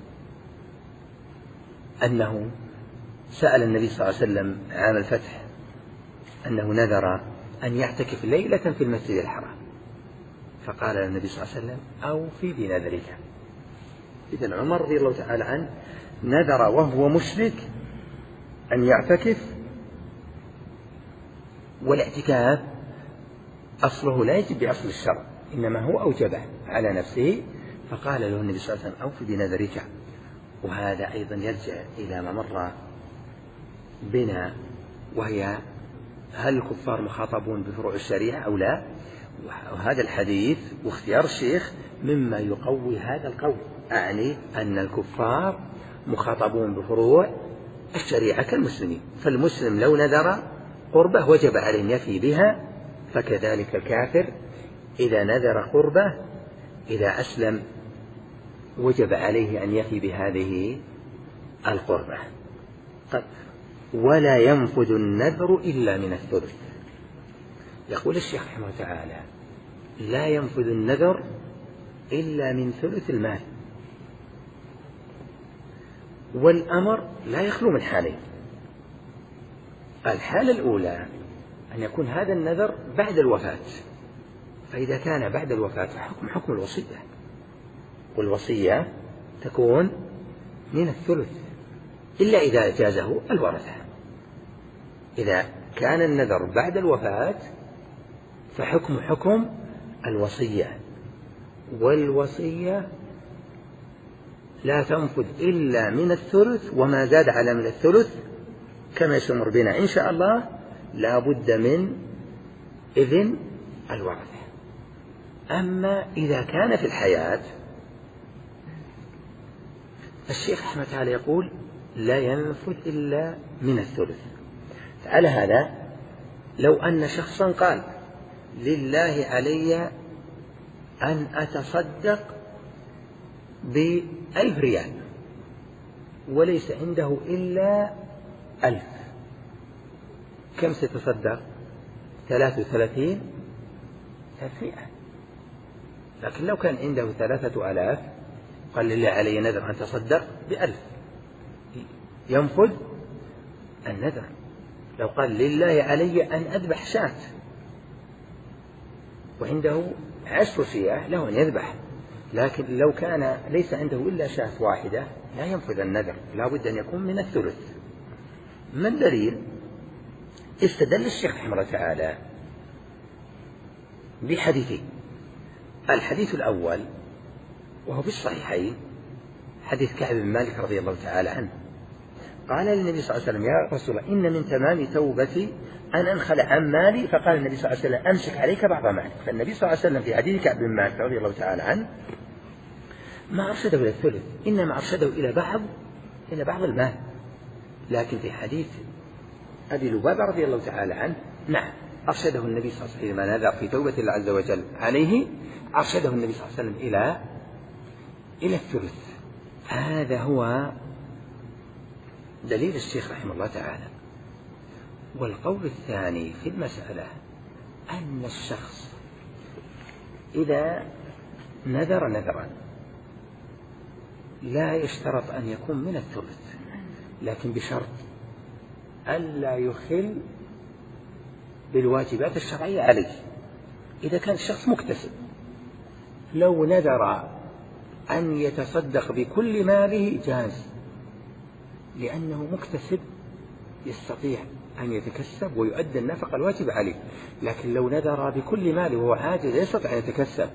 أنه سأل النبي صلى الله عليه وسلم عام الفتح أنه نذر أن يعتكف ليلة في المسجد الحرام، فقال النبي صلى الله عليه وسلم: أوفي بنذرك. إذن عمر رضي الله تعالى عنه نذر وهو مشرك أن يعتكف، والاعتكاف أصله لا يجب بأصل الشرع، إنما هو أوجبه على نفسه، فقال له النبي صلى الله عليه وسلم: أوفي بنذرك. وهذا أيضا يرجع إلى ما مر بنا، وهي هل الكفار مخاطبون بفروع الشريعة أو لا؟ وهذا الحديث واختيار الشيخ مما يقوي هذا القول، أعني أن الكفار مخاطبون بفروع الشريعة كالمسلمين، فالمسلم لو نذر قربة وجب عليه أن يفي بها، فكذلك الكافر إذا نذر قربة إذا أسلم وجب عليه أن يفي بهذه القربة. طيب، ولا ينفذ النذر إلا من الثلث. يقول الشيخ رحمه الله تعالى: لا ينفذ النذر إلا من ثلث المال، والأمر لا يخلو من حالين. الحالة الأولى أن يكون هذا النذر بعد الوفاة، فإذا كان بعد الوفاة حكم حكم الوصية، والوصية تكون من الثلث إلا إذا جازه الورثة. إذا كان النذر بعد الوفاة فحكم حكم الوصية، والوصية لا تنفذ إلا من الثلث، وما زاد على من الثلث كما يسمر بنا إن شاء الله لا بد من إذن الورثة. أما إذا كان في الحياة الشيخ أحمد تعالى يقول: لا ينفذ إلا من الثلث. على هذا لو أن شخصا قال: لله علي أن أتصدق بألف ريال وليس عنده إلا ألف، كم سيتصدق؟ ثلاث وثلاثين ثلاثمائة. لكن لو كان عنده ثلاثة آلاف قال: لله علي نذر أن تصدق بألف، ينفذ النذر. لو قال: لله علي أن أذبح شاة وعنده عشر شياه له أن يذبح، لكن لو كان ليس عنده إلا شاة واحدة لا ينفذ النذر، لا بد أن يكون من الثلث. ما الدليل؟ استدل الشيخ رحمه الله تعالى بحديثين. الحديث الأول وهو في الصحيحين، حديث كعب بن مالك رضي الله تعالى عنه، قال للنبي صلى الله عليه وسلم: يا رسول الله، إن من تمام توبتي أن أنخلع عن مالي. فقال النبي صلى الله عليه وسلم: أمسك عليك بعض مالك. فالنبي صلى الله عليه وسلم في حديث كعب بن مالك رضي الله تعالى عنه ما أرشده إلى الثلث، إنما أرشده إلى بعض إلى بعض المال. لكن في حديث أبي لبابة رضي الله تعالى عنه نعم أرشده النبي صلى الله عليه وسلم نذر في توبة الله عز وجل عليه، أرشده النبي صلى الله عليه وسلم إلى إلى الثلث. هذا هو دليل الشيخ رحمه الله تعالى. والقول الثاني في المسألة أن الشخص إذا نذر نذرا لا يشترط أن يكون من الثلث، لكن بشرط ألا يخل بالواجبات الشرعية عليه. إذا كان الشخص مكتسب، لو نذر أن يتصدق بكل ماله جاز، لأنه مكتسب يستطيع أن يتكسب ويؤدي النفقة الواجب عليه. لكن لو نذر بكل ماله وهو عاجز يستطيع أن يتكسب،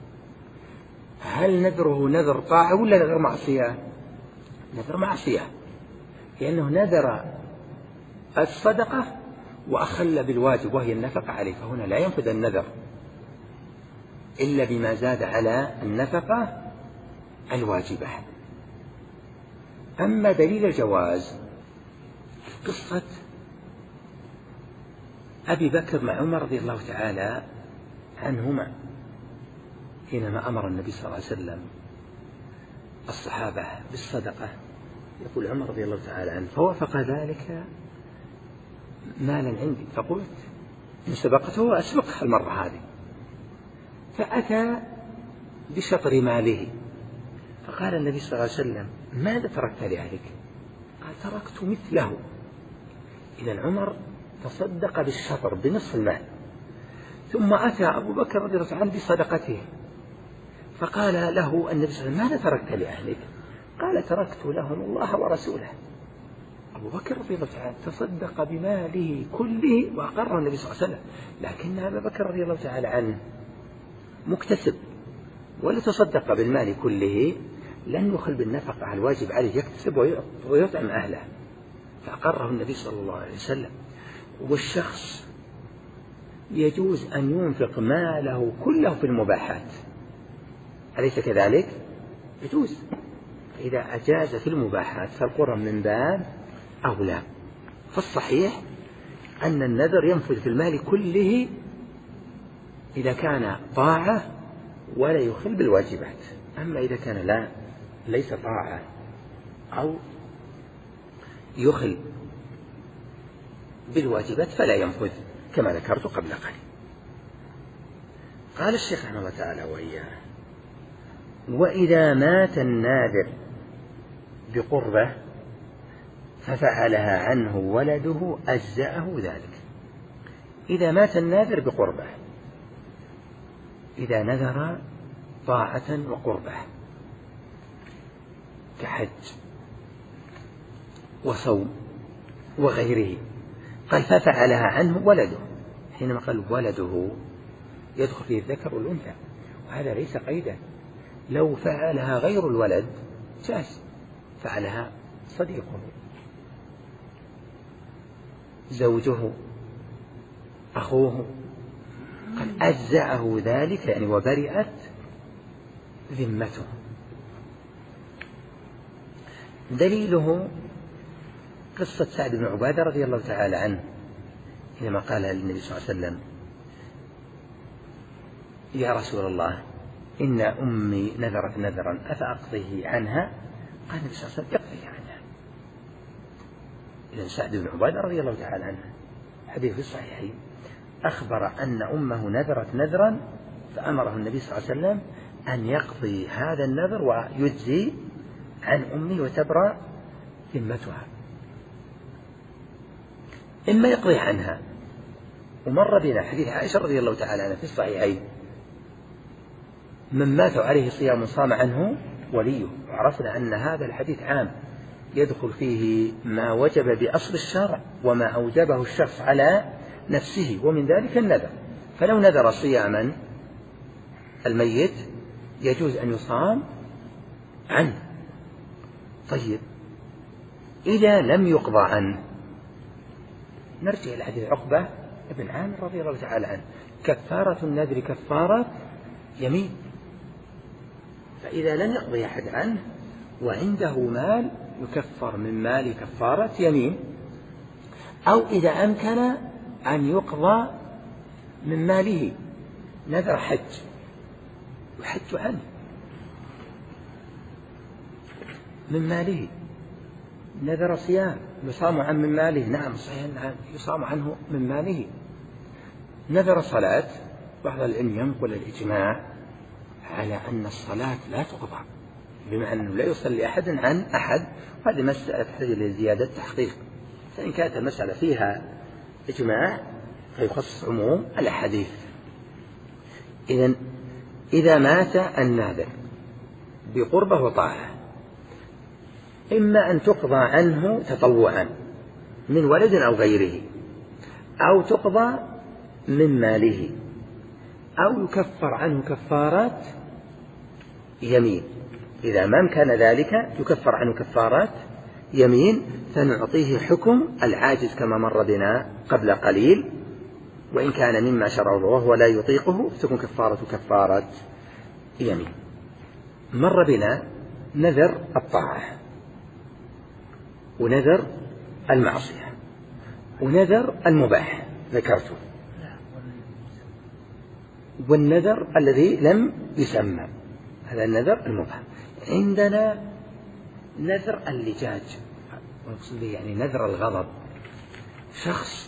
هل نذره نذر طاعة ولا نذر معصية؟ نذر معصية، لأنه نذر الصدقة وأخل بالواجب وهي النفقة عليه، فهنا لا ينفذ النذر إلا بما زاد على النفقة الواجبة. أما دليل الجواز قصة أبي بكر مع عمر رضي الله تعالى عنهما حينما أمر النبي صلى الله عليه وسلم الصحابة بالصدقة، يقول عمر رضي الله تعالى عنه: فوافق ذلك مالا عندي، فقلت إن سبقته أسبقها المرة هذه، فأتى بشطر ماله، فقال النبي صلى الله عليه وسلم: ماذا تركت لأهلك؟ قال: تركت مثله. إذن عمر تصدق بالشطر بنصف المال. ثم أتى أبو بكر رضي الله عنه بصدقته، فقال له النبي صلى الله عليه وسلم: ماذا تركت لأهلك؟ قال: تركت لهم الله ورسوله. أبو بكر رضي الله تعالى تصدق بماله كله وأقره النبي صلى الله عليه وسلم، لكن أبا بكر رضي الله تعالى عنه مكتسب ولا تصدق بالمال كله، لن يخل بالنفقة الواجب عليه، يكتسب ويطعم أهله، فأقره النبي صلى الله عليه وسلم. والشخص يجوز أن ينفق ماله كله في المباحات، أليس كذلك؟ يجوز. إذا أجاز في المباحات فالقرب من باب أولى. فالصحيح أن النذر ينفذ في المال كله إذا كان طاعة ولا يخل بالواجبات. أما إذا كان لا ليس طاعة أو يخل بالواجبات فلا ينفذ كما ذكرت قبل قليل. قال الشيخ رحمه الله تعالى: وإياه وإذا مات الناذر بقربة ففعلها عنه ولده أجزأه ذلك. إذا مات الناذر بقربة، إذا نذر طاعة وقربة كحج وصوم وغيره، قال ففعلها عنه ولده. حينما قال ولده يدخل فيه الذكر والأنثى، وهذا ليس قيدا. لو فعلها غير الولد جاز، فعلها صديقه، زوجه، أخوه، قد أجزأه ذلك يعني وبرئت ذمته. دليله قصة سعد بن عبادة رضي الله تعالى عنه حينما قال للنبي صلى الله عليه وسلم: يا رسول الله، إن أمي نذرت نذرا أفأقضيه عنها؟ قال النبي صلى الله عليه وسلم: اقضيه عنها. إذن سعد بن عبادة رضي الله تعالى عنه حديث في الصحيحين أخبر أن أمه نذرت نذرا فأمره النبي صلى الله عليه وسلم أن يقضي هذا النذر ويجزي عن أمه وتبرأ ذمتها، إما يقضي عنها. ومر بنا حديث عائشة رضي الله تعالى عنها في الصحيحين من مات عليه صيام صام عنه وليه. وعرفنا أن هذا الحديث عام يدخل فيه ما وجب بأصل الشرع وما أوجبه الشخص على نفسه، ومن ذلك النذر. فلو نذر صياما الميت يجوز أن يصام عنه. طيب إذا لم يقضى عنه نرجع إلى حديث عقبة بن عامر رضي الله تعالى عنه: كفارة النذر كفارة يمين. فإذا لم يقضي أحد عنه وعنده مال يكفر من مال كفارة يمين، أو إذا أمكن أن يقضى من ماله، نذر حج يحج عنه من ماله، نذر صيام يصام عن من ماله، نعم صحيح يصام عنه من ماله، نذر صلاة. بعض العلم ينقل الإجماع على أن الصلاة لا تقضى، بمعنى أنه لا يصلي أحد عن أحد، وهذه مسألة تحتاج لزيادة تحقيق. فإن كانت المسألة فيها إجماع فيخصص عموم الأحاديث. إذن إذا مات الناذر بقربة وطاعة، إما أن تقضى عنه تطوعا من ولد أو غيره، أو تقضى من ماله، أو يكفر عنه كفارات يمين. إذا ما أمكن ذلك يكفر عنه كفارات يمين، فنعطيه حكم العاجز كما مر بنا قبل قليل، وإن كان مما شرعه وهو لا يطيقه تكون كفارة كفارة يمين. مر بنا نذر الطاعة، ونذر المعصية، ونذر المباح ذكرته، والنذر الذي لم يسمى هذا النذر المباح. عندنا نذر اللجاج، ونقصد به يعني نذر الغضب. شخص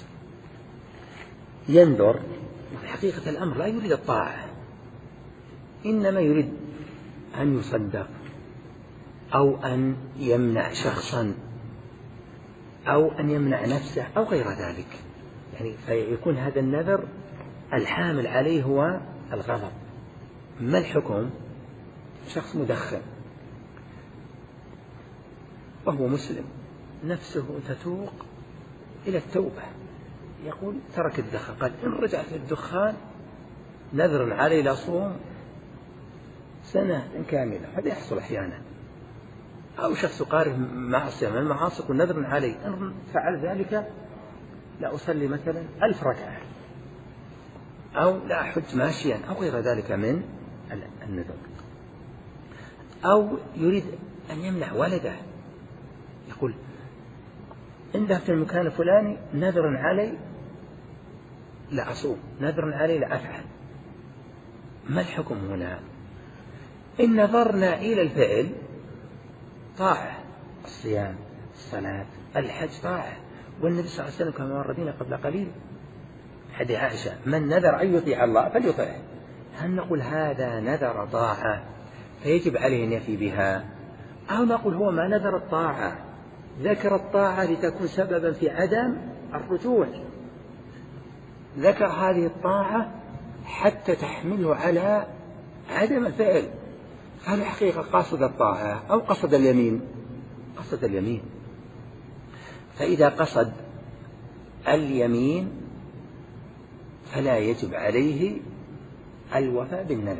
ينذر وفي حقيقة الأمر لا يريد الطاعة، إنما يريد أن يصدق أو أن يمنع شخصا أو أن يمنع نفسه أو غير ذلك، يعني فيكون هذا النذر الحامل عليه هو الغضب. ما الحكم؟ شخص مدخن وهو مسلم، نفسه تتوق إلى التوبة، يقول ترك الدخان، قال إن رجعت الدخان نذر علي لأصوم سنة كاملة. هذا يحصل أحيانا. أو شخص قارئ معصية من المعاصي يقول نذر علي إن فعل ذلك لا أصلي مثلا ألف ركعة، أو لا أحج ماشيا، أو غير ذلك من النذر. أو يريد أن يمنع ولده، يقول إن ذهبت في المكان الفلاني نذر علي لا أصوم، نذر علي لا أفعل. ما الحكم هنا؟ إن نظرنا إلى الفعل طاعة، الصيام، الصلاة، الحج طاعة، والنبي صلى الله عليه وسلم كما مر بنا قبل قليل حديث عائشة: من نذر أن يطيع الله فليطيعه. هل نقول هذا نذر طاعة فيجب عليه أن يفي بها، أو نقول هو ما نذر الطاعة، ذكر الطاعة لتكون سببا في عدم الرجوع، ذكر هذه الطاعة حتى تحمله على عدم الفعل، هل حقيقة قصد الطاعة أو قصد اليمين؟ قصد اليمين. فإذا قصد اليمين فلا يجب عليه الوفاء بالنذر،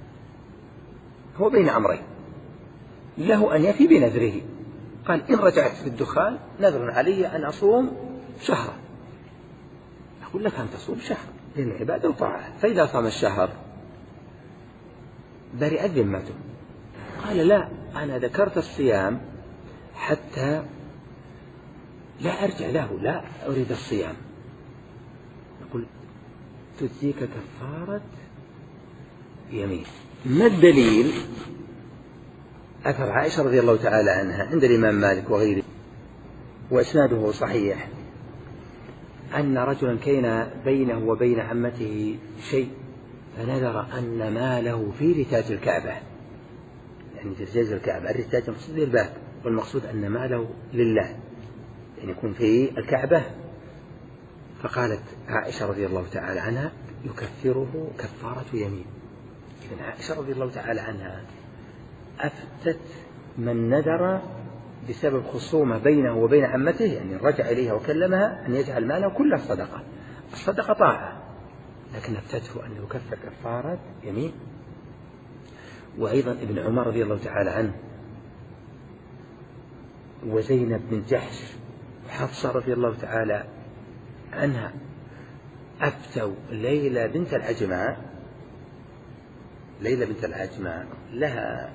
هو بين أمرين، له أن يفي بنذره، قال إن رجعت في الدخان نذر علي أن أصوم شهرا، أقول لك أن تصوم شهر لأن عبادة وطاعة. فإذا صام الشهر برئت ذمته، قال لا أنا ذكرت الصيام حتى لا أرجع له، لا أريد الصيام، نقول تجزيك كفارة يمين. ما الدليل؟ أثر عائشة رضي الله تعالى عنها عند الإمام مالك وغيره وإسناده صحيح، أن رجلا كان بينه وبين عمته شيء فنذر أن ماله في رتاج الكعبة، يعني رتاج الكعبة، الرتاج المقصود الباب، والمقصود أن ماله لله يعني يكون في الكعبة. فقالت عائشة رضي الله تعالى عنها يكفره كفارة يمين، إذن عائشة رضي الله تعالى عنها أفتت من نذر بسبب خصومة بينه وبين عمته، يعني رجع إليها وكلمها أن يجعل ماله كله صدقة. الصدقة طاعة، لكن أفتته أن يكفر كفارة يمين. وأيضا ابن عمر رضي الله تعالى عنه وزينب بن جحش وحفصة رضي الله تعالى عنها أفتوا ليلى بنت العجماء. ليلى بنت العجماء لها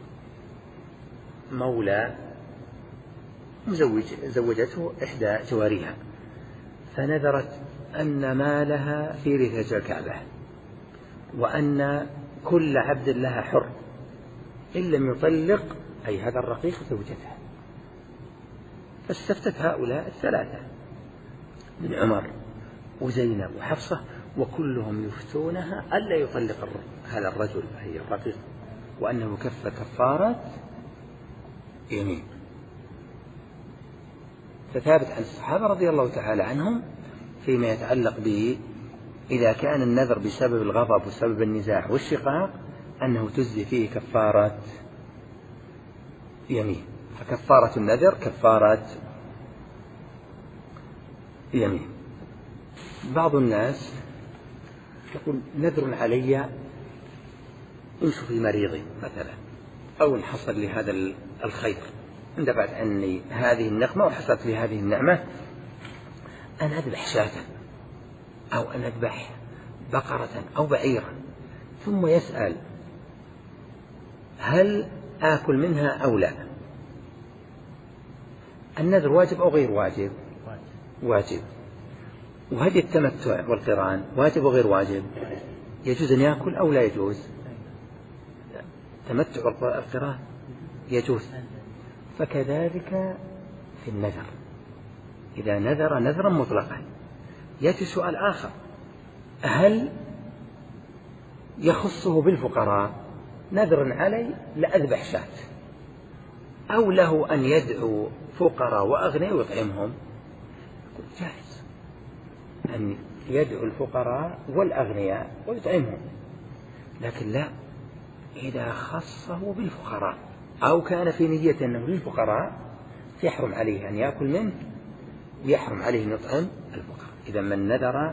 مولى مزوج زوجته إحدى جواريها، فنذرت أن مالها في رثة الكعبة، وأن كل عبد لها حر إن لم يطلق أي هذا الرقيق زوجته. فاستفتت هؤلاء الثلاثة من عمر وزينب وحفصة، وكلهم يفتونها ألا يطلق هذا الرجل أي الرقيق، وأنه كف كفارة يمين. فثابت عن الصحابة رضي الله تعالى عنهم فيما يتعلق به إذا كان النذر بسبب الغضب وسبب النزاع والشقاق أنه تجزي فيه كفارة يمين. فكفارة النذر كفارة يمين. بعض الناس يقول نذر علي إن شفي مريضي مثلا، أو إن حصل لي هذا الخير، اندفعت عني هذه النقمة وحصلت لي هذه النعمة، أن أذبح شاة أو أن أذبح بقرة أو بعيرا، ثم يسأل هل آكل منها أو لا. النذر واجب أو غير واجب؟ واجب. وهدي التمتع والقران واجب وغير واجب؟ يجوز أن يأكل أو لا يجوز؟ التمتع والقران يجوز. فكذلك في النذر، إذا نذر نذرا مطلقا يأتي سؤال آخر، هل يخصه بالفقراء نذر علي لأذبح شاة، أو له أن يدعو فقراء وأغنياء ويطعمهم؟ جائز أن يدعو الفقراء والأغنياء ويطعمهم، لكن لا إذا خصه بالفقراء أو كان في نية أنه للفقراء يحرم عليه أن يأكل منه ويحرم عليه أن يطعم الفقراء. إذا من نذر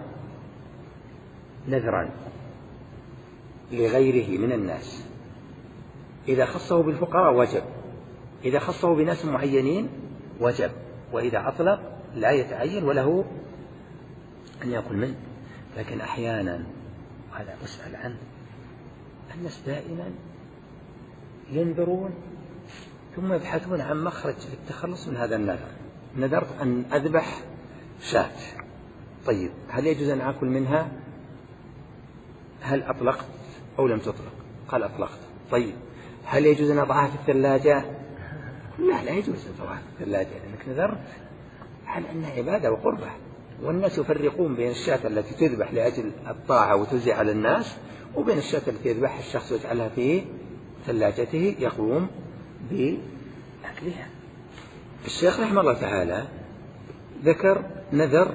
نذرا لغيره من الناس إذا خصه بالفقراء وجب، إذا خصه بناس معينين وجب، وإذا أطلق لا يتعين وله أن يأكل منه. لكن أحيانا هذا أسأل عنه الناس دائما ينذرون ثم يبحثون عن مخرج للتخلص من هذا النذر. نذرت أن أذبح شاة، طيب هل يجوز أن أكل منها؟ هل أطلقت أو لم تطلق؟ قال أطلقت. طيب هل يجوز أن أضعها في الثلاجة؟ لا لا يجوز أن أضعها في الثلاجة لأنك نذرت على أنها عبادة وقربة، والناس يفرقون بين الشاة التي تذبح لأجل الطاعة وتوزع على الناس وبين الشاة التي يذبحها الشخص ويجعلها في ثلاجته يقوم بأكلها. الشيخ رحمه الله تعالى ذكر نذر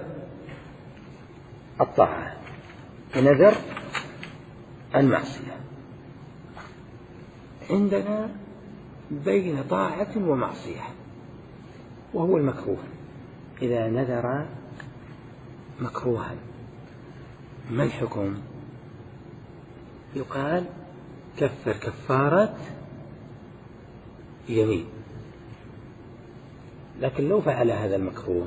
الطاعة ونذر المعصية. عندنا بين طاعة ومعصية وهو المكروه. إذا نذر مكروها ما الحكم؟ يقال كفر كفارة يمين. لكن لو فعل هذا المكروه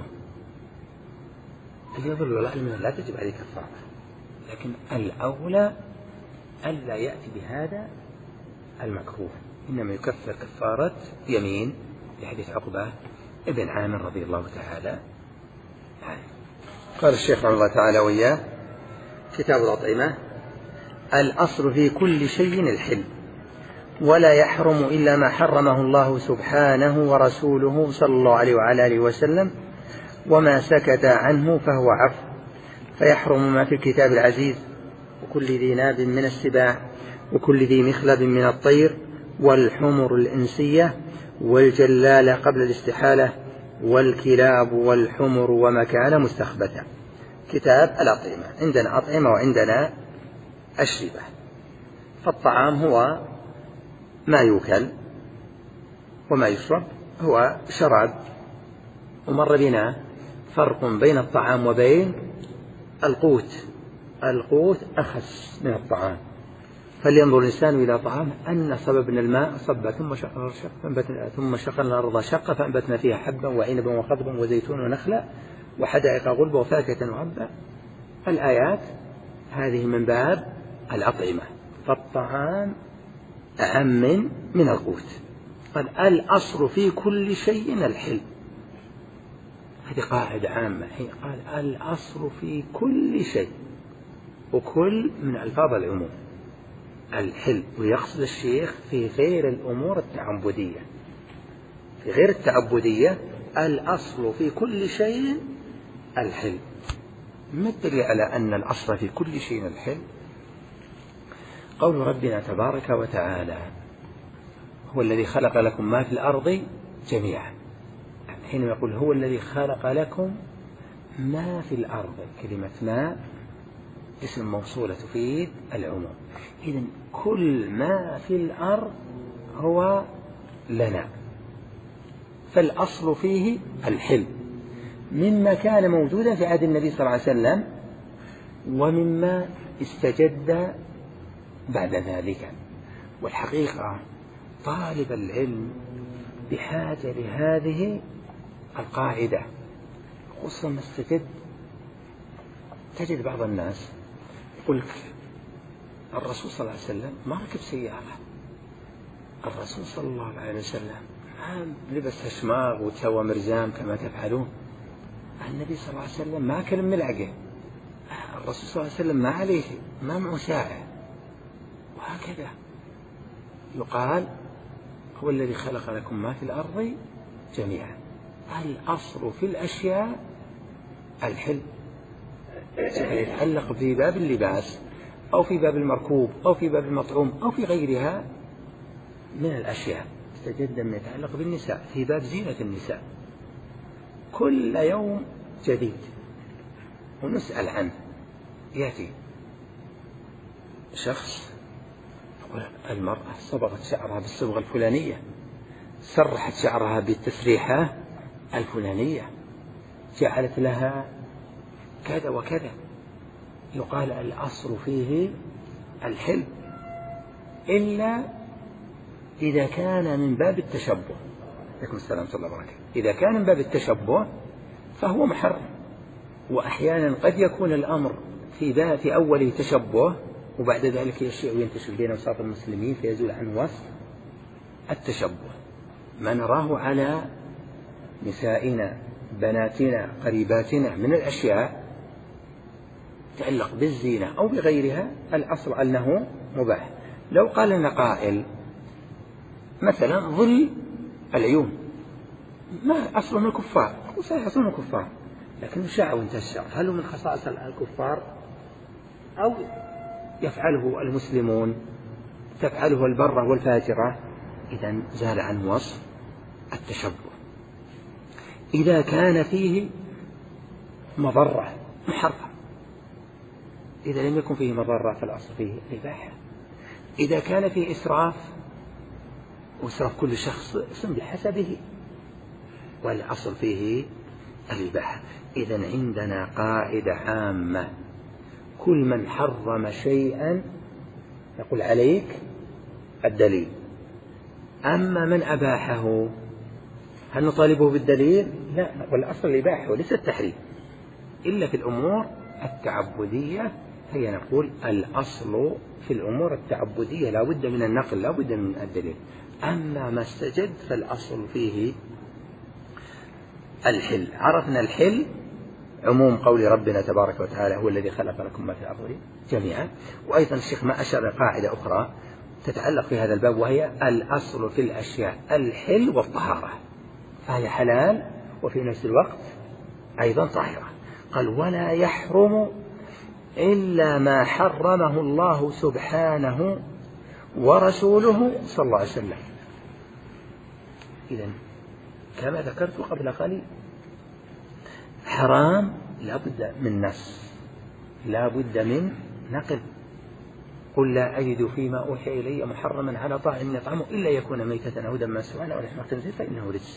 يظل العلم لا تجب عليه كفارة، لكن الأولى ألا يأتي بهذا المكروه، إنما يكفر كفارة يمين لحديث عقبة ابن عامر رضي الله تعالى عنه. قال الشيخ رحمه الله تعالى وإياه: كتاب الأطعمة. الأصل في كل شيء الحل، ولا يحرم إلا ما حرمه الله سبحانه ورسوله صلى الله عليه وعلى آله وسلم، وما سكت عنه فهو عفو. فيحرم ما في الكتاب العزيز، وكل ذي ناب من السباع، وكل ذي مخلب من الطير، والحمر الإنسية، والجلال قبل الاستحالة، والكلاب والحمر وما كان مستخبثا. كتاب الأطعمة. عندنا أطعمة وعندنا أشربة. فالطعام هو ما يؤكل، وما يشرب هو شراب. ومر بنا فرق بين الطعام وبين القوت. القوت أخس من الطعام. فلينظر الإنسان إلى طعامه أن صببنا الماء صبا ثم شق ثم شقنا الأرض شقا فأنبتنا فيها حبا وعنبا وقضبا وزيتون ونخلا وحدائق غلبا وفاكهة وعبا. الآيات هذه من باب الأطعمة، فالطعام أعم من القوت. قال الأصل في كل شيء الحل، هذه قاعدة عامة. قال الأصل في كل شيء، وكل من ألفاظ العموم، الحل. ويقصد الشيخ في غير الأمور التعبدية، في غير التعبدية الأصل في كل شيء الحل. ما الدليل على أن الأصل في كل شيء الحل؟ قول ربنا تبارك وتعالى هو الذي خلق لكم ما في الأرض جميعا. حينما يقول هو الذي خلق لكم ما في الأرض، كلمة ما اسم موصولة تفيد العموم. إذن كل ما في الأرض هو لنا، فالأصل فيه الحل، مما كان موجودا في عهد النبي صلى الله عليه وسلم ومما استجد بعد ذلك. والحقيقة طالب العلم بحاجة لهذه القاعدة، خصوصا ما استجد. تجد بعض الناس يقول لك الرسول صلى الله عليه وسلم ما ركب سيارة، الرسول صلى الله عليه وسلم ما لبس هشماغ وتسوى مرزام كما تفعلون، النبي صلى الله عليه وسلم ما أكل ملعقة، الرسول صلى الله عليه وسلم ما عليه ما معه ساعة، وهكذا. يقال هو الذي خلق لكم ما في الأرض جميعا. الأصل في الأشياء الحل، يتعلق في باب اللباس أو في باب المركوب أو في باب المطعوم أو في غيرها من الأشياء. استجد ما يتعلق بالنساء في باب زينة النساء، كل يوم جديد ونسأل عنه. يأتي شخص يقول المرأة صبغت شعرها بالصبغة الفلانية، سرحت شعرها بالتسريحة الفلانية، جعلت لها كذا وكذا. يقال الأصل فيه الحل، إلا إذا كان من باب التشبه. عليكم السلام ورحمة الله وبركاته. إذا كان من باب التشبه فهو محرم، وأحيانا قد يكون الأمر في باب في أوله تشبه وبعد ذلك يشيع وينتشر بين أوساط المسلمين فيزول عن وصف التشبه. ما نراه على نسائنا بناتنا قريباتنا من الأشياء تتعلق بالزينة أو بغيرها الأصل أنه مباح. لو قال لنا قائل مثلا ظل العيون ما أصله من الكفار، صحيح أصله من الكفار، لكن شاع وانتشر، هل هو من خصائص الكفار أو يفعله المسلمون تفعله البرة والفاجرة؟ إذن زال عن وصف التشبه. إذا كان فيه مضرة محرم، إذا لم يكن فيه مضرة فالأصل فيه الإباحة. إذا كان فيه إسراف، وإسراف كل شخص اسم بحسبه، والأصل فيه الإباحة. إذن عندنا قاعدة عامة، كل من حرم شيئا يقول عليك الدليل، أما من أباحه هل نطالبه بالدليل؟ لا، والأصل الإباحة وليس التحريم. إلا في الأمور التعبدية هي نقول الأصل في الأمور التعبدية لا بد من النقل، لا بد من الدليل. أما ما استجد فالأصل فيه الحل. عرفنا الحل عموم قول ربنا تبارك وتعالى هو الذي خلق لكم ما في الأرض جميعا. وأيضا الشيخ ما أشار قاعدة أخرى تتعلق في هذا الباب، وهي الأصل في الأشياء الحل والطهارة، فهي حلال وفي نفس الوقت أيضا طاهرة. قال ولا يحرم إلا ما حرمه الله سبحانه ورسوله صلى الله عليه وسلم. إذن كما ذكرت قبل قليل حرام لا بد من نص، لا بد من نقل. قل لا أجد فيما أوحي إلي محرما على طاعم يطعمه إلا يكون ميتة أو دما مسفوحا أو لحم خنزير فإنه رجس.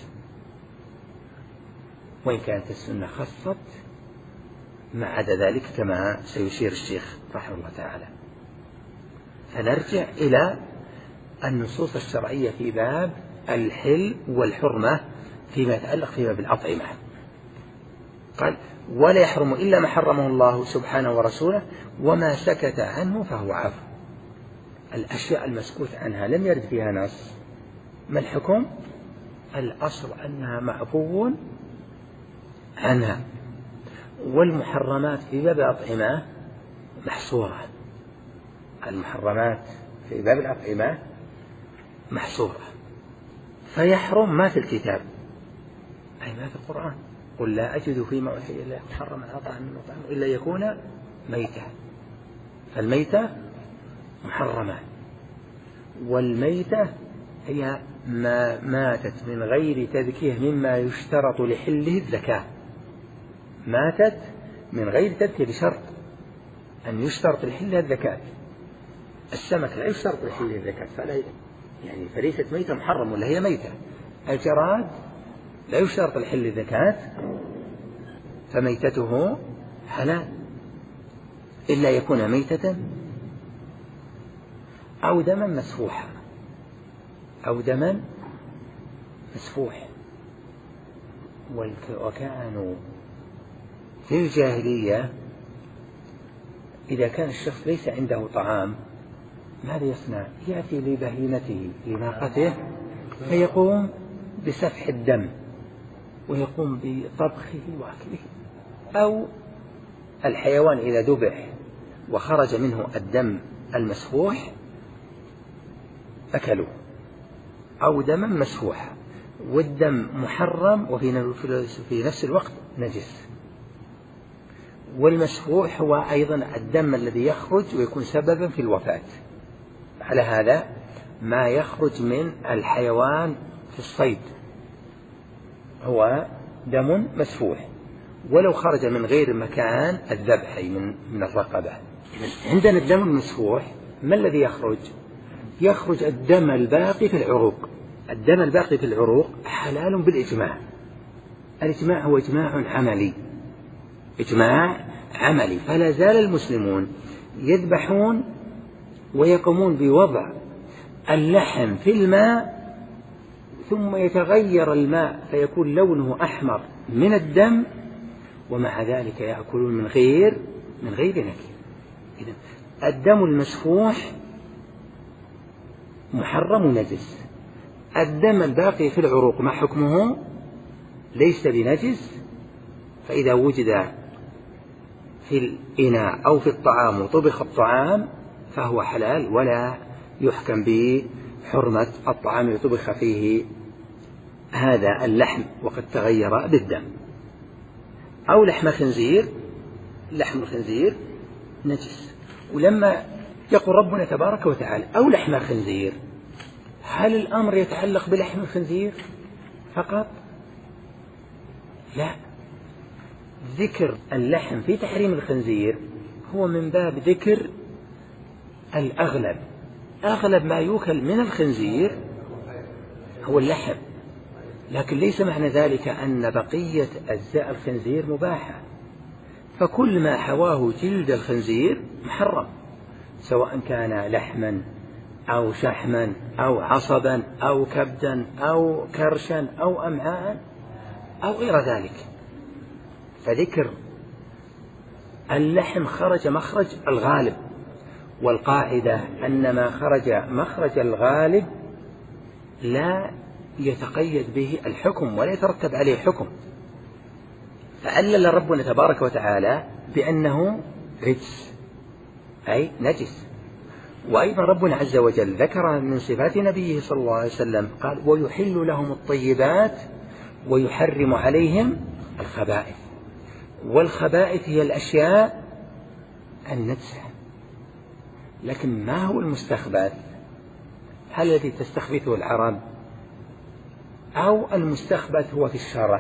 وإن كانت السنة خصت ما عدا ذلك كما سيشير الشيخ رحمه الله تعالى. فنرجع إلى النصوص الشرعية في باب الحل والحرمة فيما يتعلق في باب الأطعمة. قال ولا يحرم إلا ما حرمه الله سبحانه ورسوله وما سكت عنه فهو عفو. الأشياء المسكوت عنها لم يرد فيها نص، ما الحكم؟ الأصل أنها معفو عنها. والمحرمات في باب الأطعمة محصورة، المحرمات في باب الأطعمة محصورة، فيحرم ما في الكتاب أي ما في القرآن. قل لا أجد فيما أوحي إلي محرما على طاعم يطعمه إلا يكون ميتة، فالميتة محرمة. والميتة هي ما ماتت من غير تذكية مما يشترط لحله الزكاة، ماتت من غير تذكية بشرط أن يشترط لحلها الزكاة. السمك لا يشترط لحله الزكاة فلا يعني فليست ميتة محرم ولا هي ميتة. الجراد لا يشترط لحل الزكاة فميتته حلال إلا يكون ميتة أو دما مسفوحا أو دما مسفوح. وكانوا في الجاهلية إذا كان الشخص ليس عنده طعام ماذا يصنع؟ يأتي لبهيمته لناقته فيقوم بسفح الدم ويقوم بطبخه وأكله. أو الحيوان إذا ذبح وخرج منه الدم المسفوح أكلوه، أو دما مسفوحا، والدم محرم وفي نفس الوقت نجس. والمسفوح هو أيضا الدم الذي يخرج ويكون سببا في الوفاة. على هذا ما يخرج من الحيوان في الصيد هو دم مسفوح، ولو خرج من غير مكان الذبح من من الرقبة. عندنا الدم المسفوح ما الذي يخرج؟ يخرج الدم الباقي في العروق. الدم الباقي في العروق حلال بالإجماع. الإجماع هو إجماع عملي، إجماع عملي. فلا زال المسلمون يذبحون ويقومون بوضع اللحم في الماء ثم يتغير الماء فيكون لونه أحمر من الدم، ومع ذلك يأكلون من غير من غير نكير. إذن الدم المسفوح محرم ونجس. الدم الباقي في العروق ما حكمه؟ ليس بنجس، فإذا وجد في الإناء أو في الطعام وطبخ الطعام فهو حلال ولا يحكم بحرمة الطعام الذي طبخ فيه هذا اللحم وقد تغير بالدم. أو لحم خنزير، لحم الخنزير نجس. ولما يقول ربنا تبارك وتعالى أو لحم خنزير، هل الأمر يتعلق بلحم الخنزير فقط؟ لا، ذكر اللحم في تحريم الخنزير هو من باب ذكر الأغلب. أغلب ما يوكل من الخنزير هو اللحم، لكن ليس معنى ذلك أن بقية أجزاء الخنزير مباحة. فكل ما حواه جلد الخنزير محرم، سواء كان لحما أو شحما أو عصبا أو كبدا أو كرشا أو أمعاء أو غير ذلك. فذكر اللحم خرج مخرج الغالب، والقاعدة أن ما خرج مخرج الغالب لا يتقيد به الحكم ولا يترتب عليه حكم. فعلل ربنا تبارك وتعالى بأنه رجس أي نجس. وأيضا ربنا عز وجل ذكر من صفات نبيه صلى الله عليه وسلم قال ويحل لهم الطيبات ويحرم عليهم الخبائث. والخبائث هي الأشياء النجسة. لكن ما هو المستخبث؟ هل الذي تستخبثه العرب أو المستخبث هو في الشرع؟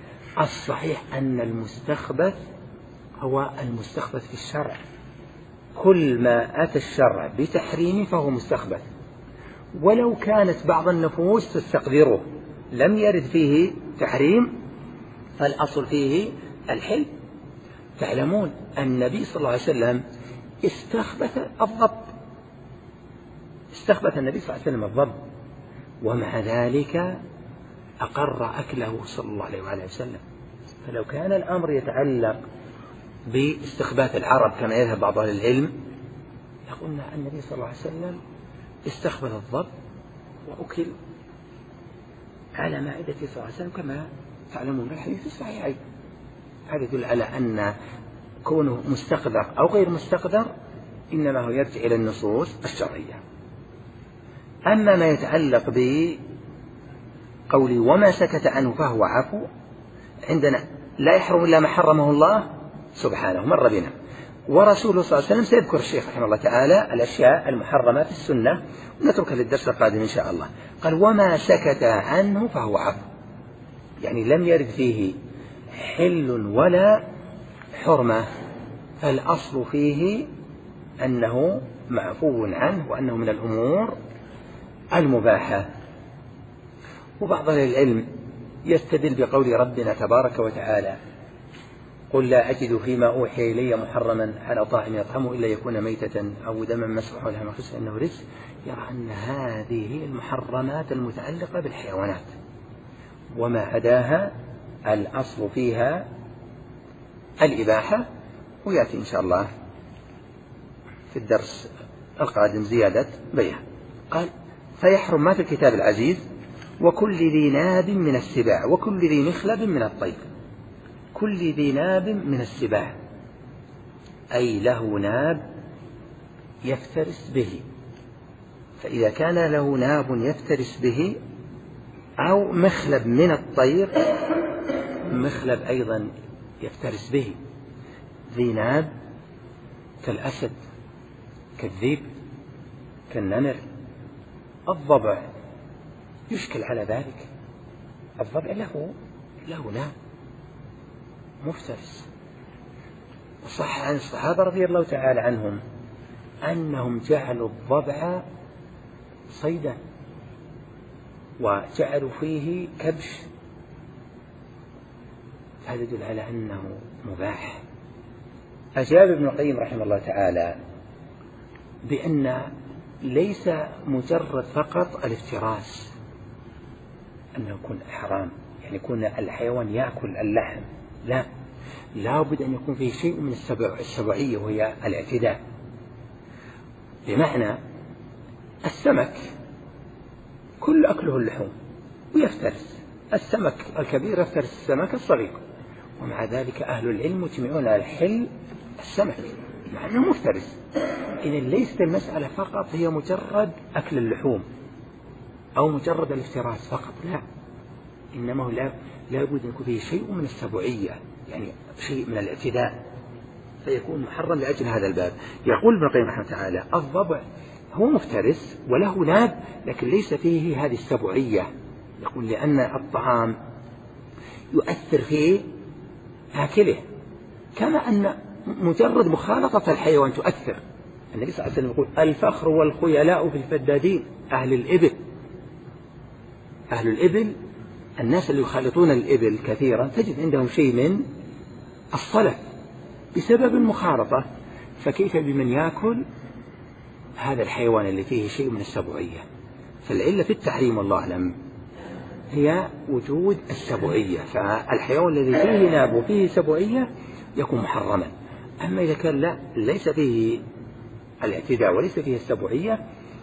الصحيح أن المستخبث هو المستخبث في الشرع. كل ما أتى الشرع بتحريم فهو مستخبث، ولو كانت بعض النفوس تستقدره لم يرد فيه تحريم فالأصل فيه الحل. تعلمون النبي صلى الله عليه وسلم استخبث الضب، استخبث النبي صلى الله عليه وسلم الضب، ومع ذلك أقر أكله صلى الله عليه وآله وسلم. فلو كان الأمر يتعلق باستخباث العرب كما يذهب بعض أهل العلم يقولنا النبي صلى الله عليه وسلم استخبث الضب وأكل على مائدة صلى الله عليه وسلم كما تعلمون الحديث الصحيحين. هذا يدل على أن كونه مستقدر أو غير مستقدر إنما هو يرجع إلى النصوص الشرعية. أما ما يتعلق بقولي وما سكت عنه فهو عفو، عندنا لا يحرم إلا ما حرمه الله سبحانه مر بنا، ورسوله صلى الله عليه وسلم سيذكر الشيخ رحمه الله تعالى الأشياء المحرمة في السنة ونتركها للدرس القادم إن شاء الله. قال وما سكت عنه فهو عفو، يعني لم يرد فيه حل ولا حرمة، فالأصل فيه أنه معفو عنه وأنه من الأمور المباحة. وبعض أهل العلم يستدل بقول ربنا تبارك وتعالى قل لا أجد فيما أوحي إلي محرما على طاعم يطعمه إلا يكون ميتة أو دما مسفوحا أو لحما خنزير إنه رجس، يرى أن هذه المحرمات المتعلقة بالحيوانات وما عداها الأصل فيها الإباحة، ويأتي إن شاء الله في الدرس القادم زيادة بيان. قال فيحرم ما في الكتاب العزيز وكل ذي ناب من السباع وكل ذي مخلب من الطير. كل ذي ناب من السباع أي له ناب يفترس به، فإذا كان له ناب يفترس به أو مخلب من الطير، مخلب أيضا يفترس به، ذي ناب كالأسد كالذئب كالنمر. الضبع يشكل على ذلك، الضبع له له ناب مفترس. وصح عن الصحابة رضي الله تعالى عنهم أنهم جعلوا الضبع صيدا وجعلوا فيه كبش، هذا يدل على أنه مباح. أجاب ابن القيم رحمه الله تعالى بأن ليس مجرد فقط الافتراس أنه يكون حرام، يعني يكون الحيوان يأكل اللحم، لا، لا بد أن يكون فيه شيء من السبع السبعية وهي الاعتداء. بمعنى السمك كل أكله اللحوم ويفترس، السمك الكبير يفترس السمك الصغير، ومع ذلك أهل العلم مجمعون على حل السمك مع أنه مفترس. إذن ليست المسألة فقط هي مجرد أكل اللحوم أو مجرد الافتراس فقط، لا، إنما لا لابد أن يكون فيه شيء من السبعية، يعني شيء من الاعتداء، فيكون محرم لأجل هذا الباب. يقول ابن القيم رحمه الله تعالى الضبع هو مفترس وله ناب لكن ليس فيه هذه السبعية، يقول لأن الطعام يؤثر في آكله كما أن مجرد مخالطة الحيوان تؤثر. النبي صلى الله عليه وسلم يقول الفخر والخيلاء في الفدادين، أهل الإبل، أهل الإبل الناس اللي يخالطون الإبل كثيرا تجد عندهم شيء من الصلف بسبب المخالطة، فكيف بمن يأكل هذا الحيوان اللي فيه شيء من السبعية؟ فالعلة في التحريم والله أعلم هي وجود السبعية، فالحيوان الذي فيه ناب وفيه سبعية يكون محرما. أما إذا كان لا ليس فيه الاعتداء وليس فيه السبعية